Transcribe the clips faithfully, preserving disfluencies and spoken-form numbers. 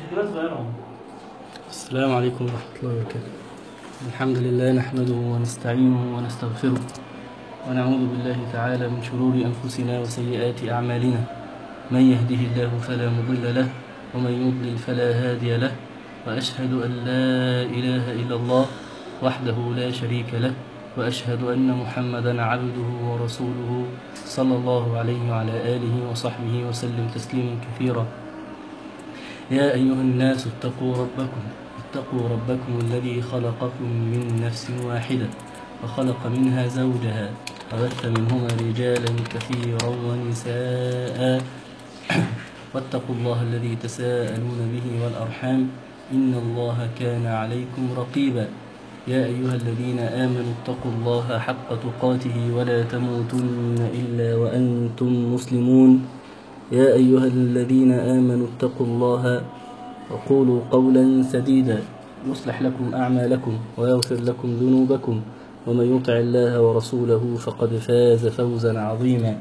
السلام عليكم ورحمة الله وبركاته. الحمد لله نحمده ونستعينه ونستغفره ونعوذ بالله تعالى من شرور أنفسنا وسيئات أعمالنا، من يهده الله فلا مضل له ومن يضلل فلا هادي له، وأشهد أن لا إله إلا الله وحده لا شريك له، وأشهد أن محمدا عبده ورسوله صلى الله عليه وعلى آله وصحبه وسلم تسليما كثيرا. يا أيها الناس اتقوا ربكم اتقوا ربكم الذي خلقكم من نفس واحدة وخلق منها زوجها وبث منهما رجالا كثيرا ونساء واتقوا الله الذي تساءلون به والأرحام إن الله كان عليكم رقيبا. يا أيها الذين آمنوا اتقوا الله حق تقاته ولا تموتن إلا وأنتم مسلمون. يا أيها الذين آمنوا اتقوا الله وقولوا قولا سديدا يصلح لكم أعمالكم ويغفر لكم ذنوبكم، ومن يطع الله ورسوله فقد فاز فوزا عظيما.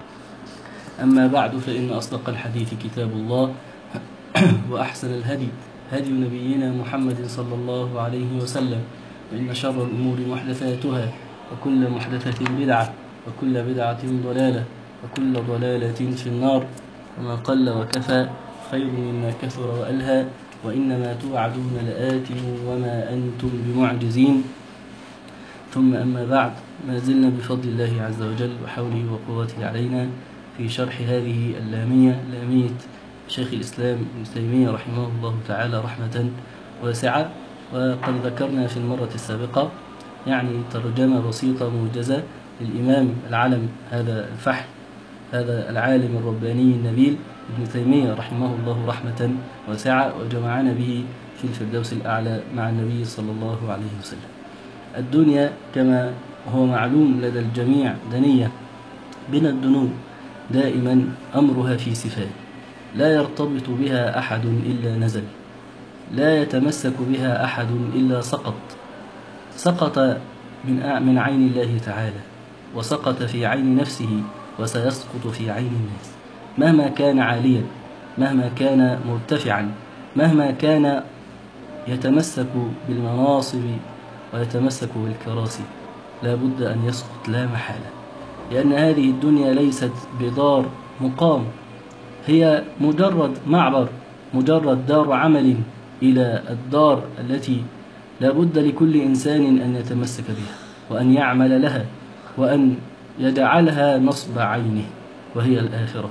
أما بعد، فإن أصدق الحديث كتاب الله وأحسن الهدي هدي نبينا محمد صلى الله عليه وسلم، وإن شر الأمور محدثاتها وكل محدثة بدعة وكل بدعة ضلالة وكل ضلالة في النار. وما قل وكفى خير مما كثر وألهى، وإنما توعدون لآت وما أنتم بمعجزين. ثم أما بعد، ما زلنا بفضل الله عز وجل وحوله وقوته علينا في شرح هذه اللامية، لامية شيخ الإسلام ابن تيمية رحمه الله تعالى رحمة واسعة. وقد ذكرنا في المرة السابقة يعني ترجمة بسيطة موجزة للإمام العلم هذا الفحل، هذا العالم الرباني النبيل ابن تيمية رحمه الله رحمة واسعة، وجمعنا به في الفردوس الأعلى مع النبي صلى الله عليه وسلم. الدنيا كما هو معلوم لدى الجميع دنية بنا الدنو، دائما أمرها في سفاه، لا يرتبط بها أحد إلا نزل، لا يتمسك بها أحد إلا سقط، سقط من من عين الله تعالى، وسقط في عين نفسه، وسيسقط في عين الناس. مهما كان عاليا، مهما كان مرتفعا، مهما كان يتمسك بالمناصب ويتمسك بالكراسي، لا بد أن يسقط لا محالة، لأن هذه الدنيا ليست بدار مقام، هي مجرد معبر، مجرد دار عمل إلى الدار التي لا بد لكل إنسان أن يتمسك بها وأن يعمل لها وأن يجعلها نصب عينه، وهي الآخرة.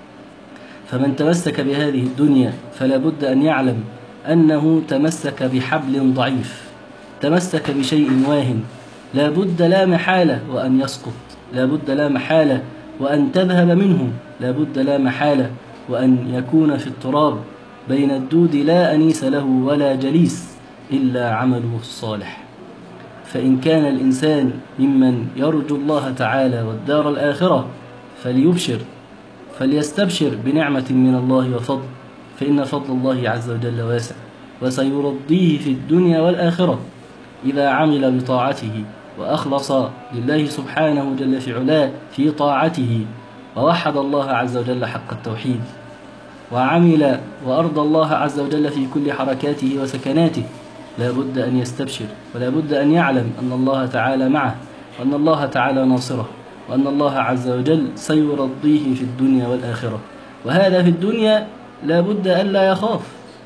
فمن تمسك بهذه الدنيا فلا بد أن يعلم أنه تمسك بحبل ضعيف، تمسك بشيء واهن، لا بد لا محالة وأن يسقط، لا بد لا محالة وأن تذهب منه، لا بد لا محالة وأن يكون في التراب بين الدود لا أنيس له ولا جليس إلا عمله الصالح. فإن كان الإنسان ممن يرجو الله تعالى والدار الآخرة فليبشر، فليستبشر بنعمة من الله وفضل، فإن فضل الله عز وجل واسع، وسيرضيه في الدنيا والآخرة إذا عمل بطاعته وأخلص لله سبحانه جل في علاه في طاعته، ووحد الله عز وجل حق التوحيد، وعمل وأرضى الله عز وجل في كل حركاته وسكناته. لا بد أن يستبشر، ولا بد أن يعلم أن الله تعالى معه، وأن الله تعالى ناصره، وأن الله عز وجل سيرضيه في الدنيا والآخرة. وهذا في الدنيا لا بد ألا يخاف.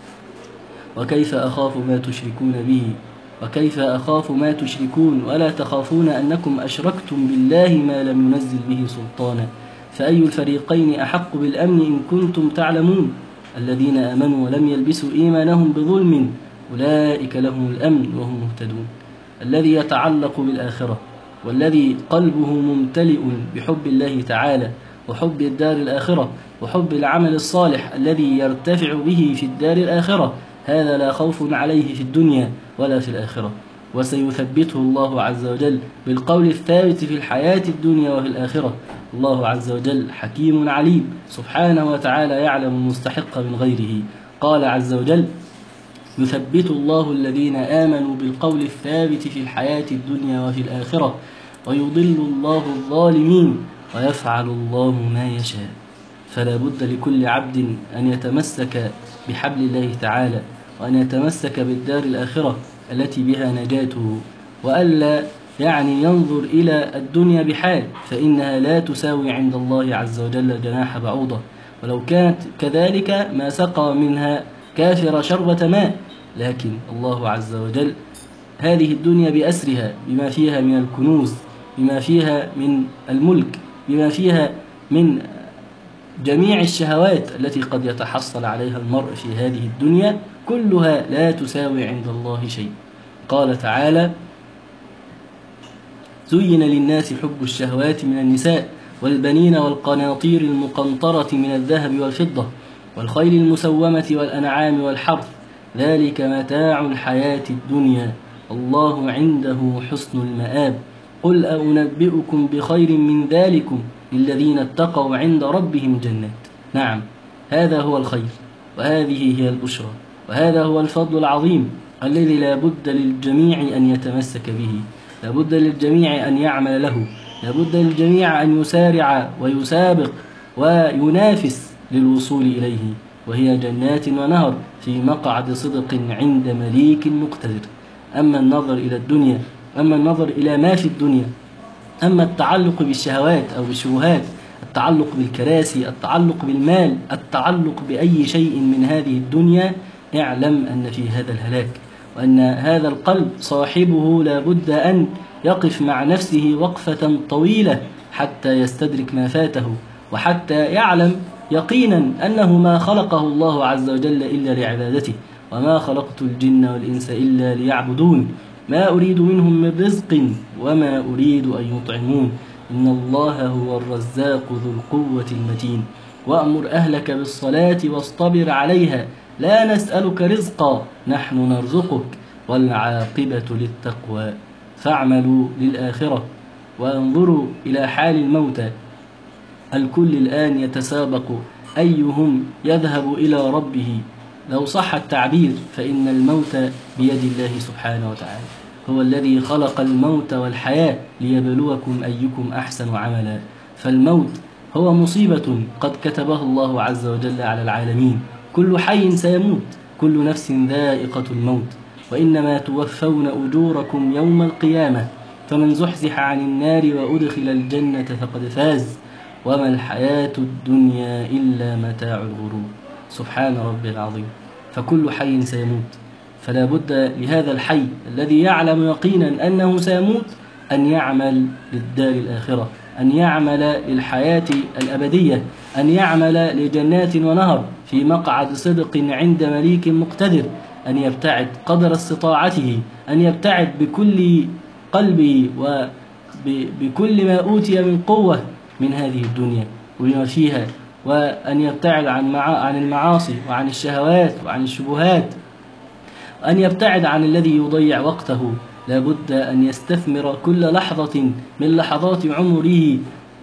وكيف أخاف ما تشركون به، وكيف أخاف ما تشركون ولا تخافون أنكم أشركتم بالله ما لم ينزل به سلطانا، فأي الفريقين أحق بالأمن إن كنتم تعلمون. الذين آمنوا ولم يلبسوا إيمانهم بظلم أولئك لهم الأمن وهم مهتدون. الذي يتعلق بالآخرة والذي قلبه ممتلئ بحب الله تعالى وحب الدار الآخرة وحب العمل الصالح الذي يرتفع به في الدار الآخرة، هذا لا خوف عليه في الدنيا ولا في الآخرة، وسيثبته الله عز وجل بالقول الثابت في الحياة الدنيا وفي الآخرة. الله عز وجل حكيم عليم سبحانه وتعالى، يعلم المستحق من غيره. قال عز وجل: يثبت الله الذين آمنوا بالقول الثابت في الحياة الدنيا وفي الآخرة ويضل الله الظالمين ويفعل الله ما يشاء. فلا بد لكل عبد أن يتمسك بحبل الله تعالى، وأن يتمسك بالدار الآخرة التي بها نجاته، وألا يعني ينظر إلى الدنيا بحال، فإنها لا تساوي عند الله عز وجل جناح بعوضة، ولو كانت كذلك ما سقى منها كافر شربة ماء. لكن الله عز وجل هذه الدنيا بأسرها، بما فيها من الكنوز، بما فيها من الملك، بما فيها من جميع الشهوات التي قد يتحصل عليها المرء في هذه الدنيا، كلها لا تساوي عند الله شيء. قال تعالى: زين للناس حب الشهوات من النساء والبنين والقناطير المقنطرة من الذهب والفضة والخيل المسومة والأنعام والحرث، ذلك متاع الحياة الدنيا، الله عنده حسن المآب. قل أنبئكم بخير من ذلكم للذين اتقوا عند ربهم جنات. نعم، هذا هو الخير، وهذه هي البشرى، وهذا هو الفضل العظيم الذي لا بد للجميع أن يتمسك به، لا بد للجميع أن يعمل له، لا بد للجميع أن يسارع ويسابق وينافس للوصول إليه، وهي جنات ونهر في مقعد صدق عند مليك مقتدر. أما النظر إلى الدنيا، أما النظر إلى ما في الدنيا، أما التعلق بالشهوات أو بالشبهات، التعلق بالكراسي، التعلق بالمال، التعلق بأي شيء من هذه الدنيا، اعلم أن في هذا الهلاك، وأن هذا القلب صاحبه لا بد أن يقف مع نفسه وقفة طويلة حتى يستدرك ما فاته، وحتى يعلم يقينا أنه ما خلقه الله عز وجل إلا لعبادته، وما خلقت الجن والإنس إلا ليعبدون، ما أريد منهم من رزق وما أريد أن يطعمون، إن الله هو الرزاق ذو القوة المتين. وأمر أهلك بالصلاة واصطبر عليها، لا نسألك رزقا نحن نرزقك، والعاقبة للتقوى. فاعملوا للآخرة وانظروا إلى حال الموتى، الكل الآن يتسابق أيهم يذهب إلى ربه. لو صح التعبير فإن الموت بيد الله سبحانه وتعالى، هو الذي خلق الموت والحياة ليبلوكم أيكم أحسن عملا. فالموت هو مصيبة قد كتبها الله عز وجل على العالمين، كل حي سيموت، كل نفس ذائقة الموت، وإنما توفون أجوركم يوم القيامة، فمن زحزح عن النار وأدخل الجنة فقد فاز، وما الحياة الدنيا إلا متاع الغرور. سبحان ربي العظيم. فكل حي سيموت، فلا بد لهذا الحي الذي يعلم يقينا أنه سيموت أن يعمل للدار الآخرة، أن يعمل للحياة الأبدية، أن يعمل لجنات ونهر في مقعد صدق عند مليك مقتدر، أن يبتعد قدر استطاعته، أن يبتعد بكل قلبه وبكل ما أوتي من قوة من هذه الدنيا وما فيها، وأن يبتعد عن عن المعاصي وعن الشهوات وعن الشبهات، أن يبتعد عن الذي يضيع وقته. لا بد أن يستثمر كل لحظة من لحظات عمره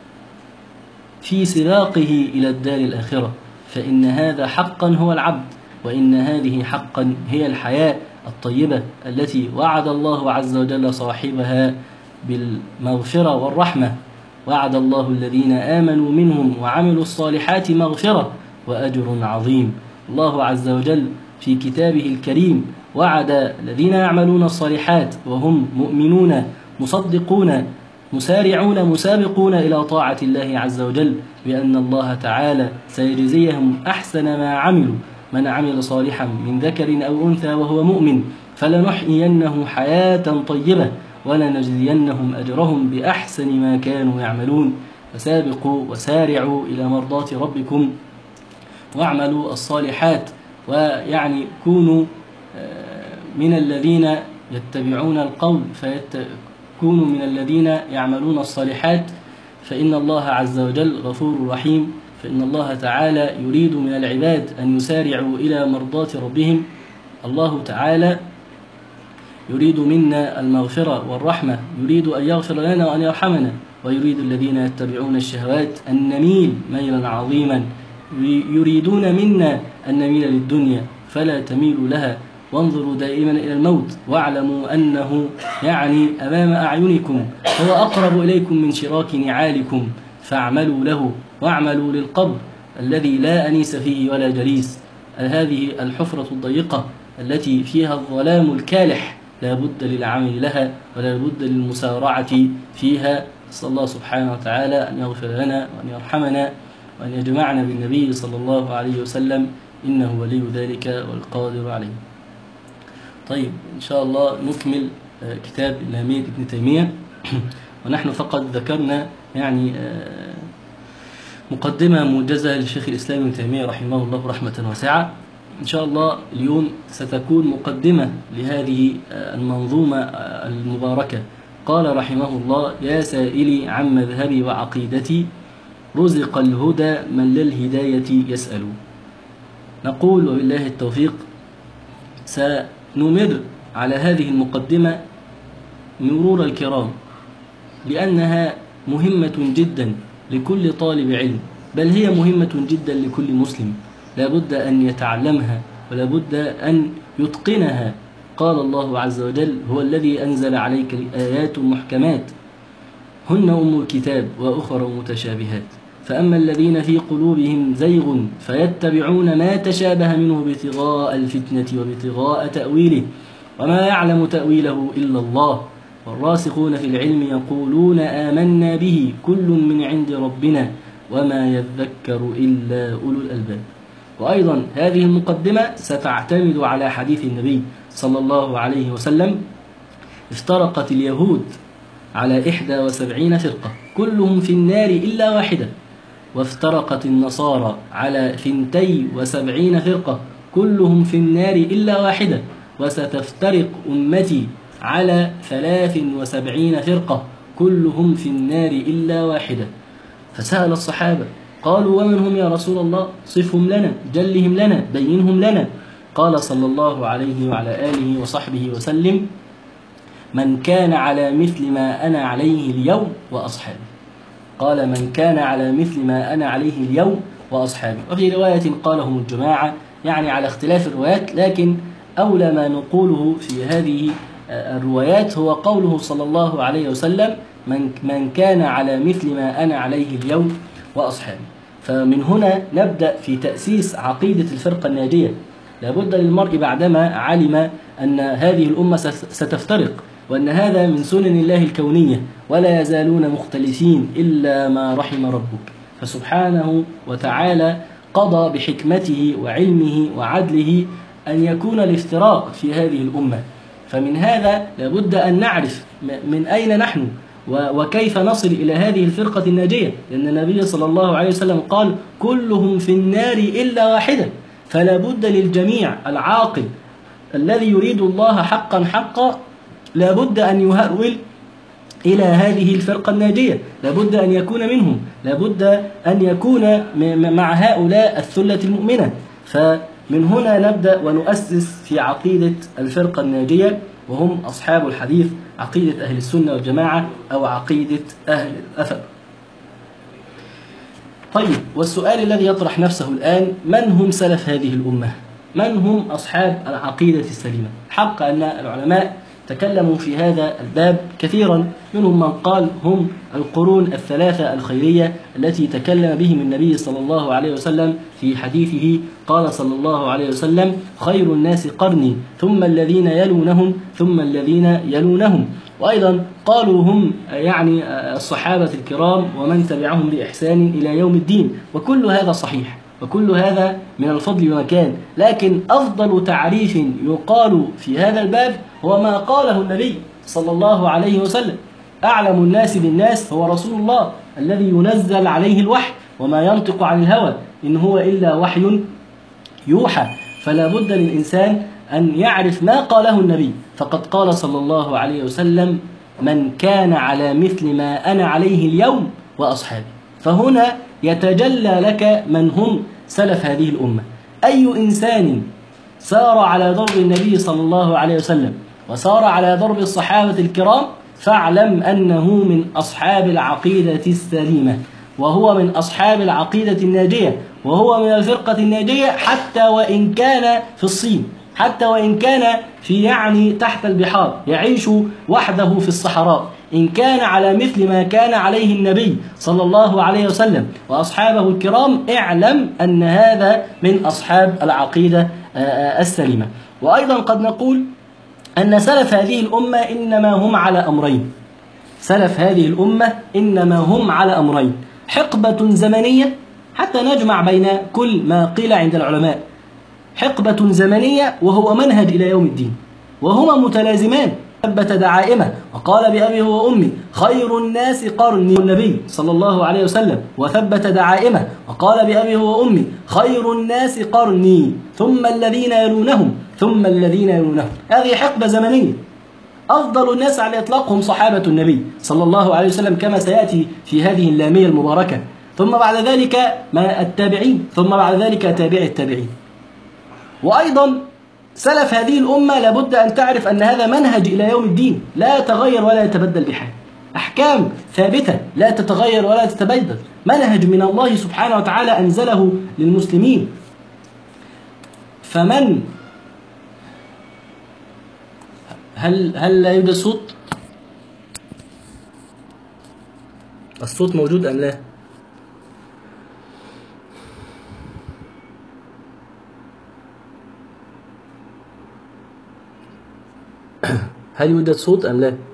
في سباقه إلى الدار الآخرة، فإن هذا حقا هو العبد، وإن هذه حقا هي الحياة الطيبة التي وعد الله عز وجل صاحبها بالمغفرة والرحمة. وعد الله الذين آمنوا منهم وعملوا الصالحات مغفرة وأجر عظيم. الله عز وجل في كتابه الكريم وعد الذين يعملون الصالحات وهم مؤمنون مصدقون مسارعون مسابقون إلى طاعة الله عز وجل بأن الله تعالى سيجزيهم أحسن ما عملوا، من عمل صالحا من ذكر أو أنثى وهو مؤمن فلنحيينه حياة طيبة ولنجزينهم أجرهم بأحسن ما كانوا يعملون. فسابقوا وسارعوا إلى مرضاة ربكم واعملوا الصالحات، ويعني كونوا من الذين يتبعون القول فيكونوا من الذين يعملون الصالحات، فإن الله عز وجل غفور رحيم، فإن الله تعالى يريد من العباد أن يسارعوا إلى مرضاة ربهم. الله تعالى يريد منا المغفرة والرحمة، يريد أن يغفر لنا وأن يرحمنا، ويريد الذين يتبعون الشهوات أن نميل ميلا عظيما، يريدون منا أن نميل للدنيا فلا تميلوا لها، وانظروا دائما إلى الموت واعلموا أنه يعني أمام أعينكم، هو أقرب إليكم من شراك نعالكم، فاعملوا له واعملوا للقبر الذي لا أنيس فيه ولا جليس، هذه الحفرة الضيقة التي فيها الظلام الكالح لا بد للعمل لها ولا بد للمسارعة فيها. نسأل الله سبحانه وتعالى أن يغفر لنا وأن يرحمنا وأن يجمعنا بالنبي صلى الله عليه وسلم، إنه ولي ذلك والقادر عليه. طيب إن شاء الله نكمل كتاب لامية ابن تيمية، ونحن فقط ذكرنا يعني مقدمة موجزة للشيخ الإسلام ابن تيمية رحمه الله رحمة واسعة. إن شاء الله اليوم ستكون مقدمة لهذه المنظومة المباركة. قال رحمه الله: يا سائلي عن مذهبي وعقيدتي، رزق الهدى من للهداية يسأل. نقول وبالله التوفيق سنمر على هذه المقدمة مرور الكرام، لأنها مهمة جدا لكل طالب علم، بل هي مهمة جدا لكل مسلم، لا بد أن يتعلمها ولا بد أن يتقنها. قال الله عز وجل: هو الذي أنزل عليك آيات محكمات هن أم الكتاب وأخر متشابهات، فأما الذين في قلوبهم زيغ فيتبعون ما تشابه منه ابتغاء الفتنة وابتغاء تأويله وما يعلم تأويله إلا الله، والراسخون في العلم يقولون آمنا به كل من عند ربنا وما يذكر إلا أولو الألباب. وأيضا هذه المقدمة ستعتمد على حديث النبي صلى الله عليه وسلم: افترقت اليهود على إحدى وسبعين فرقة كلهم في النار إلا واحدة، وافترقت النصارى على ثنتي وسبعين فرقة كلهم في النار إلا واحدة، وستفترق أمتي على ثلاث وسبعين فرقة كلهم في النار إلا واحدة. فسأل الصحابة قالوا: ومن هم يا رسول الله؟ صفهم لنا، جلهم لنا، بينهم لنا. قال صلى الله عليه وعلى آله وصحبه وسلم: من كان على مثل ما أنا عليه اليوم وأصحابي. قال: من كان على مثل ما أنا عليه اليوم وأصحابي. وفي رواية قالهم الجماعة، يعني على اختلاف الروايات، لكن أولى ما نقوله في هذه الروايات هو قوله صلى الله عليه وسلم: من من كان على مثل ما أنا عليه اليوم وأصحابي. فمن هنا نبدأ في تأسيس عقيدة الفرقة الناجية. لابد للمرء بعدما علم أن هذه الأمة ستفترق، وأن هذا من سنن الله الكونية، ولا يزالون مختلفين إلا ما رحم ربك، فسبحانه وتعالى قضى بحكمته وعلمه وعدله أن يكون الافتراق في هذه الأمة. فمن هذا لابد أن نعرف من أين نحن وكيف نصل إلى هذه الفرقة الناجية، لأن النبي صلى الله عليه وسلم قال: كلهم في النار إلا واحدة. فلا بد للجميع العاقل الذي يريد الله حقا حقا لا بد أن يهرول إلى هذه الفرقة الناجية، لا بد أن يكون منهم، لا بد أن يكون مع هؤلاء الثلة المؤمنة. فمن هنا نبدأ ونؤسس في عقيدة الفرقة الناجية، وهم أصحاب الحديث، عقيدة أهل السنة والجماعة أو عقيدة أهل الأثر. طيب، والسؤال الذي يطرح نفسه الآن: من هم سلف هذه الأمة؟ من هم أصحاب العقيدة السليمة؟ حق أن العلماء تكلموا في هذا الباب كثيرا، منهم من قال هم القرون الثلاثة الخيرية التي تكلم بهم النبي صلى الله عليه وسلم في حديثه. قال صلى الله عليه وسلم: خير الناس قرني ثم الذين يلونهم ثم الذين يلونهم. وأيضا قالوا هم يعني الصحابة الكرام ومن تبعهم بإحسان إلى يوم الدين. وكل هذا صحيح، وكل هذا من الفضل ومكان، لكن أفضل تعريف يقال في هذا الباب هو ما قاله النبي صلى الله عليه وسلم: أعلم الناس بالناس هو رسول الله الذي ينزل عليه الوحي وما ينطق عن الهوى إن هو إلا وحي يوحى. فلا بد للإنسان أن يعرف ما قاله النبي، فقد قال صلى الله عليه وسلم: من كان على مثل ما أنا عليه اليوم وأصحابي. فهنا يتجلى لك من هم سلف هذه الأمة. أي إنسان سار على ضرب النبي صلى الله عليه وسلم وسار على ضرب الصحابة الكرام فاعلم أنه من أصحاب العقيدة السليمة، وهو من أصحاب العقيدة الناجية، وهو من الفرقة الناجية، حتى وإن كان في الصين، حتى وإن كان في يعني تحت البحار، يعيش وحده في الصحراء، إن كان على مثل ما كان عليه النبي صلى الله عليه وسلم وأصحابه الكرام اعلم أن هذا من أصحاب العقيدة السليمة. وأيضا قد نقول أن سلف هذه الأمة إنما هم على أمرين. سلف هذه الأمة إنما هم على أمرين: حقبة زمنية حتى نجمع بين كل ما قيل عند العلماء، حقبة زمنية وهو منهج إلى يوم الدين، وهما متلازمان. ثبت دعائمه وقال بأبي وأمي خير الناس قرني النبي صلى الله عليه وسلم، وثبت دعائمه وقال بأبي وأمي خير الناس قرني ثم الذين يلونهم ثم الذين يلونهم. هذه حقبة زمنية. أفضل الناس على إطلاقهم صحابة النبي صلى الله عليه وسلم كما سيأتي في هذه اللامية المباركة، ثم بعد ذلك ما التابعين، ثم بعد ذلك تابع التابعين. وأيضا سلف هذه الأمة لابد أن تعرف أن هذا منهج إلى يوم الدين لا يتغير ولا يتبدل بحال، أحكام ثابتة لا تتغير ولا تتبدل، منهج من الله سبحانه وتعالى أنزله للمسلمين. فمن هل هل لا يوجد صوت؟ الصوت موجود أم لا؟ هل يوجد صوت أم لا؟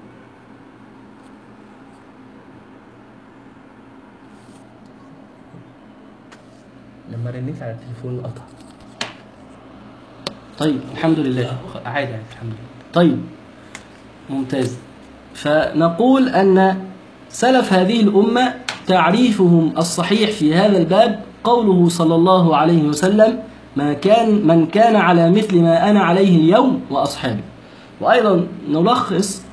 لما رنيت على التليفون قطع. طيب الحمد لله، عادي عادي الحمد لله. طيب ممتاز. فنقول أن سلف هذه الأمة تعريفهم الصحيح في هذا الباب قوله صلى الله عليه وسلم: ما كان من كان على مثل ما أنا عليه اليوم وأصحابي. وأيضا نلخص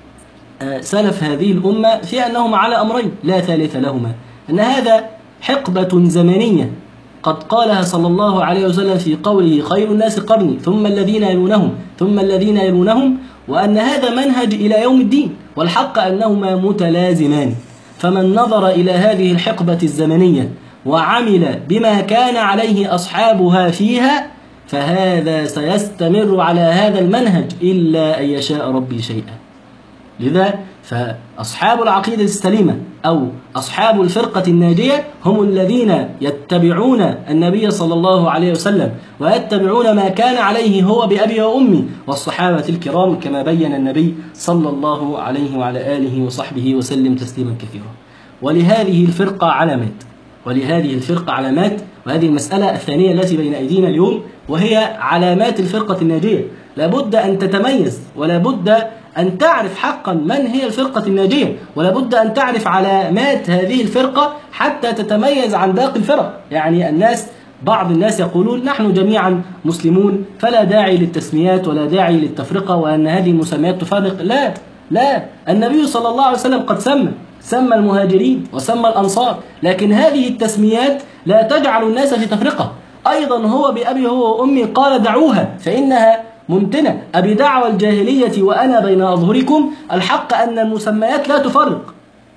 سلف هذه الأمة في أنهم على أمرين لا ثالث لهما: أن هذا حقبة زمنية قد قالها صلى الله عليه وسلم في قوله خير الناس قرني ثم الذين يلونهم ثم الذين يلونهم، وأن هذا منهج إلى يوم الدين، والحق أنهما متلازمان. فمن نظر إلى هذه الحقبة الزمنية وعمل بما كان عليه أصحابها فيها فهذا سيستمر على هذا المنهج إلا أن يشاء ربي شيئا. لذا فأصحاب العقيدة السليمة أو أصحاب الفرقة الناجية هم الذين يتبعون النبي صلى الله عليه وسلم ويتبعون ما كان عليه هو بأبي وأمي والصحابة الكرام كما بين النبي صلى الله عليه وعلى آله وصحبه وسلم تسليما كثيرا. ولهذه الفرقة علامات ولهذه الفرقة علامات وهذه المسألة الثانية التي بين أيدينا اليوم وهي علامات الفرقة الناجية. لابد أن تتميز ولابد أن تعرف حقا من هي الفرقة الناجية، ولابد أن تعرف علامات هذه الفرقة حتى تتميز عن باقي الفرق. يعني الناس بعض الناس يقولون نحن جميعا مسلمون فلا داعي للتسميات ولا داعي للتفرقة وأن هذه المسميات تفرق. لا لا النبي صلى الله عليه وسلم قد سمى سمى المهاجرين وسمى الأنصار، لكن هذه التسميات لا تجعل الناس في تفرقة. أيضا هو بأبي هو وأمي قال دعوها فإنها منتنة، أبي دعوى الجاهلية وأنا بين أظهركم. الحق أن المسميات لا تفرق،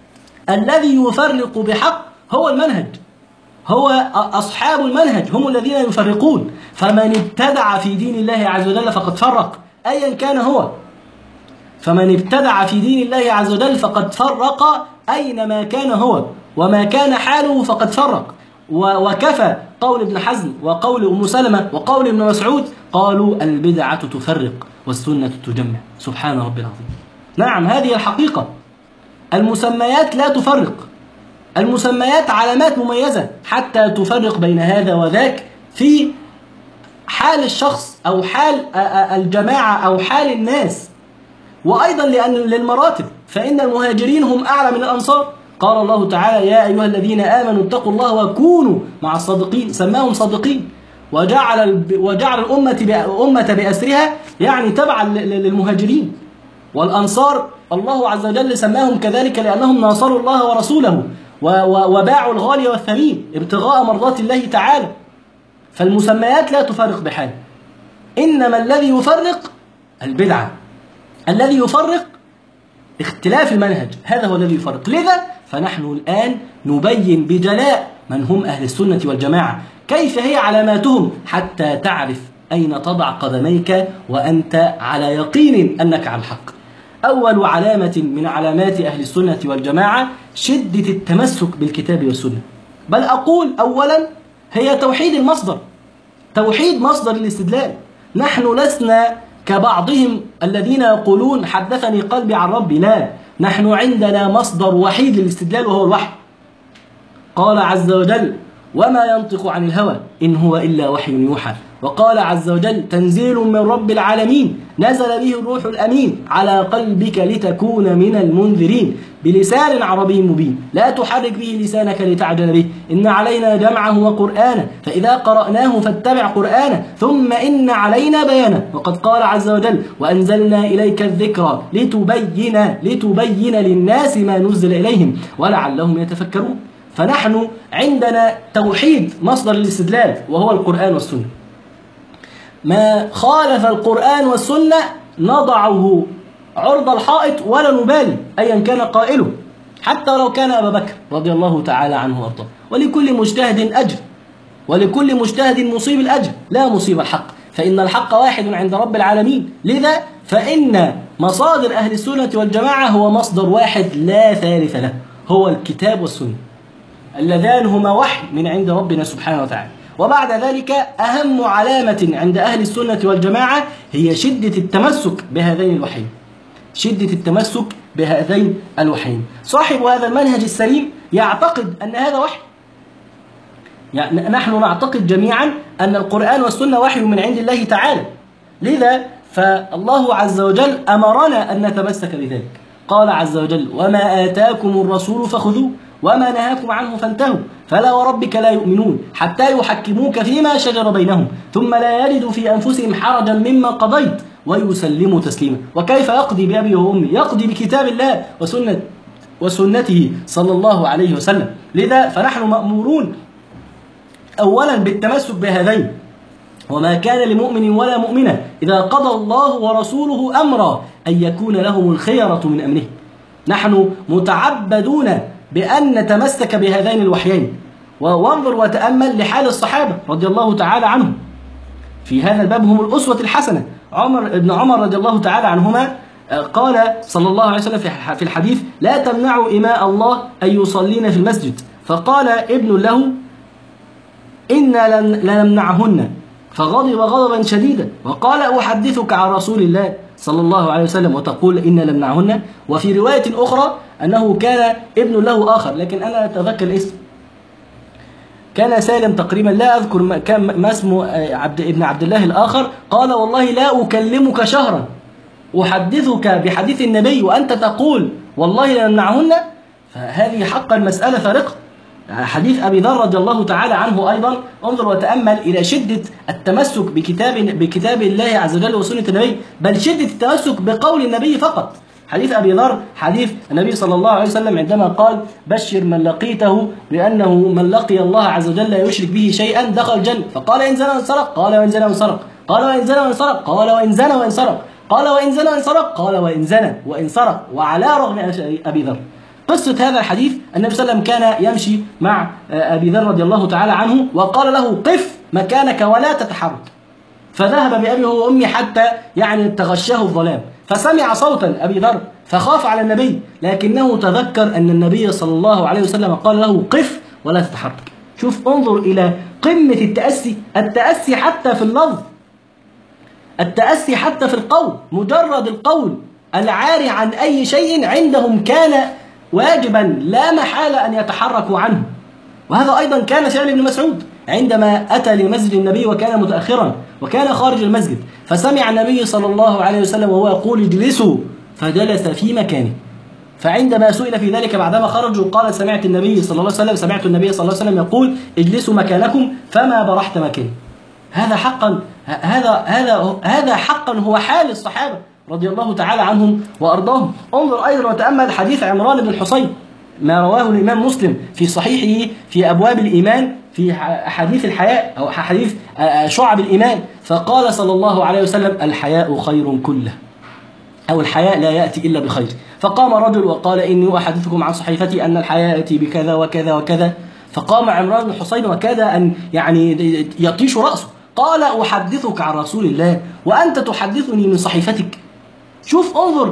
الذي يفرق بحق هو المنهج، هو أصحاب المنهج هم الذين يفرقون. فمن ابتدع في دين الله عز وجل فقد فرق أيا كان هو، فمن ابتدع في دين الله عز وجل فقد فرق أينما كان هو، وما كان حاله فقد فرق. وكفى قول ابن حزم وقول أم سلمة وقول ابن مسعود قالوا البدعة تفرق والسنة تجمع. سبحان ربي العظيم. نعم هذه الحقيقة، المسميات لا تفرق، المسميات علامات مميزة حتى تفرق بين هذا وذاك في حال الشخص أو حال الجماعة أو حال الناس. وأيضا لأن للمراتب، فإن المهاجرين هم أعلى من الأنصار. قال الله تعالى يا أيها الذين آمنوا اتقوا الله وكونوا مع الصادقين، سماهم صادقين. وجعل وجعل الأمة أمة بأسرها يعني تبعا للمهاجرين. والأنصار الله عز وجل سماهم كذلك لأنهم ناصروا الله ورسوله وباعوا الغالي والثمين ابتغاء مرضات الله تعالى. فالمسميات لا تفرق بحال، إنما الذي يفرق البدعة، الذي يفرق اختلاف المنهج، هذا هو الذي يفرق. لذا فنحن الآن نبين بجلاء من هم أهل السنة والجماعة، كيف هي علاماتهم حتى تعرف أين تضع قدميك وأنت على يقين أنك على الحق. أول علامة من علامات أهل السنة والجماعة شدة التمسك بالكتاب والسنة، بل أقول أولا هي توحيد المصدر، توحيد مصدر الاستدلال. نحن لسنا كبعضهم الذين يقولون حدثني قلبي عن ربي، لا، نحن عندنا مصدر وحيد للاستدلال وهو الوحي. قال عز وجل: وما ينطق عن الهوى إن هو إلا وحي يوحى. وقال عز وجل: تنزيل من رب العالمين نزل به الروح الأمين على قلبك لتكون من المنذرين بلسان عربي مبين لا تحرك به لسانك لتعجل به إن علينا جمعه وقرآنه فإذا قرأناه فاتبع قرآنه ثم إن علينا بيانه. وقد قال عز وجل: وأنزلنا إليك الذكر لتبين لتبين للناس ما نزل إليهم ولعلهم يتفكرون. فنحن عندنا توحيد مصدر الاستدلال وهو القرآن والسنة. ما خالف القرآن والسنة نضعه عرض الحائط ولا نبالي أيا كان قائله، حتى لو كان أبا بكر رضي الله تعالى عنه وارضاه. ولكل مجتهد أجر، ولكل مجتهد مصيب الأجر لا مصيب الحق، فإن الحق واحد عند رب العالمين. لذا فإن مصادر أهل السنة والجماعة هو مصدر واحد لا ثالث له، هو الكتاب والسنة، اللذان هما وحي من عند ربنا سبحانه وتعالى. وبعد ذلك أهم علامة عند أهل السنة والجماعة هي شدة التمسك بهذين الوحيين، شدة التمسك بهذين الوحيين. صاحب هذا المنهج السليم يعتقد أن هذا وحي، يعني نحن نعتقد جميعا أن القرآن والسنة وحي من عند الله تعالى. لذا فالله عز وجل أمرنا أن نتمسك بذلك. قال عز وجل: وما آتاكم الرسول فخذوه وما نهاكم عنه فانتهوا فلا وربك لا يؤمنون حتى يحكموك فيما شجر بينهم ثم لا يجدوا في أنفسهم حرجا مما قضيت ويسلموا تسليما. وكيف يقضي بأبي وأمي؟ يقضي بكتاب الله وسنة وسنته صلى الله عليه وسلم. لذا فنحن مأمورون أولا بالتمسك بهذين. وما كان لمؤمن ولا مؤمنة إذا قضى الله ورسوله أمرا أن يكون لهم الخيرة من أمره. نحن متعبدون بأن نتمسك بهذين الوحيين. وانظر وتأمل لحال الصحابة رضي الله تعالى عنهم في هذا الباب، هم الأسوة الحسنة. عمر ابن عمر رضي الله تعالى عنهما قال صلى الله عليه وسلم في الحديث: لا تمنعوا إماء الله أن يصلين في المسجد. فقال ابن له: إنا لنمنعهن، فغضب غضبا شديدا وقال: أحدثك عن رسول الله صلى الله عليه وسلم وتقول إنا لمنعهن. وفي رواية أخرى أنه كان ابن له آخر، لكن أنا أتذكر الاسم، كان سالم تقريبا، لا أذكر ما, كان ما اسمه عبد ابن عبد الله الآخر. قال: والله لا أكلمك شهرا أحدثك بحديث النبي وأنت تقول والله لنمنعهن. فهذه حقا مسألة فارقة. حديث أبي ذر رضي الله تعالى عنه أيضا، انظر وتأمل إلى شدة التمسك بكتاب بكتاب الله عز وجل وسنة النبي، بل شدة التمسك بقول النبي فقط. حديث أبي ذر حديث النبي صلى الله عليه وسلم عندما قال: بشر من لقيته بأنه من لقي الله عز وجل لا يشرك به شيئا دخل الجنة. فقال: إن زنى وإن سرق؟ قال: وإن زنى وإن سرق؟ قال: وإن زنى وإن سرق؟ قال: وإن زنى وإن سرق؟ قال: وإن زنى وإن سرق؟ قال: وإن زنى وإن سرق. وعلى رغم أبي ذر. قصة هذا الحديث: النبي صلى الله عليه وسلم كان يمشي مع أبي ذر رضي الله تعالى عنه وقال له: قف مكانك ولا تتحرك. فذهب بأبي وأمي حتى يعني تغشاه الظلام، فسمع صوتا أبي ذر فخاف على النبي، لكنه تذكر أن النبي صلى الله عليه وسلم قال له: قف ولا تتحرك. شوف، انظر إلى قمة التأسي، التأسي حتى في اللفظ، التأسي حتى في القول، مجرد القول العاري عن أي شيء عندهم كان واجبا لا محالة أن يتحركوا عنه. وهذا أيضا كان فعل ابن مسعود عندما أتى لمسجد النبي وكان متأخرا وكان خارج المسجد، فسمع النبي صلى الله عليه وسلم وهو يقول: اجلسوا، فجلس في مكانه. فعندما سئل في ذلك بعدما خرجوا قال: سمعت النبي صلى الله عليه وسلم سمعت النبي صلى الله عليه وسلم يقول: اجلسوا مكانكم، فما برحت مكاني. هذا حقا هذا هذا هذا حقا هو حال الصحابة رضي الله تعالى عنهم وأرضاهم. انظر أيضا وتأمل حديث عمران بن الحصين ما رواه الإمام مسلم في صحيحه في أبواب الإيمان في حديث الحياء أو حديث شعب الإيمان. فقال صلى الله عليه وسلم: الحياء خير كله، أو الحياء لا يأتي إلا بخير. فقام رجل وقال: إني أحدثكم عن صحيفتي أن الحياء يأتي بكذا وكذا وكذا. فقام عمران بن الحصين وكاد أن يعني يطيش رأسه، قال: أحدثك عن رسول الله وأنت تحدثني من صحيفتك. شوف، انظر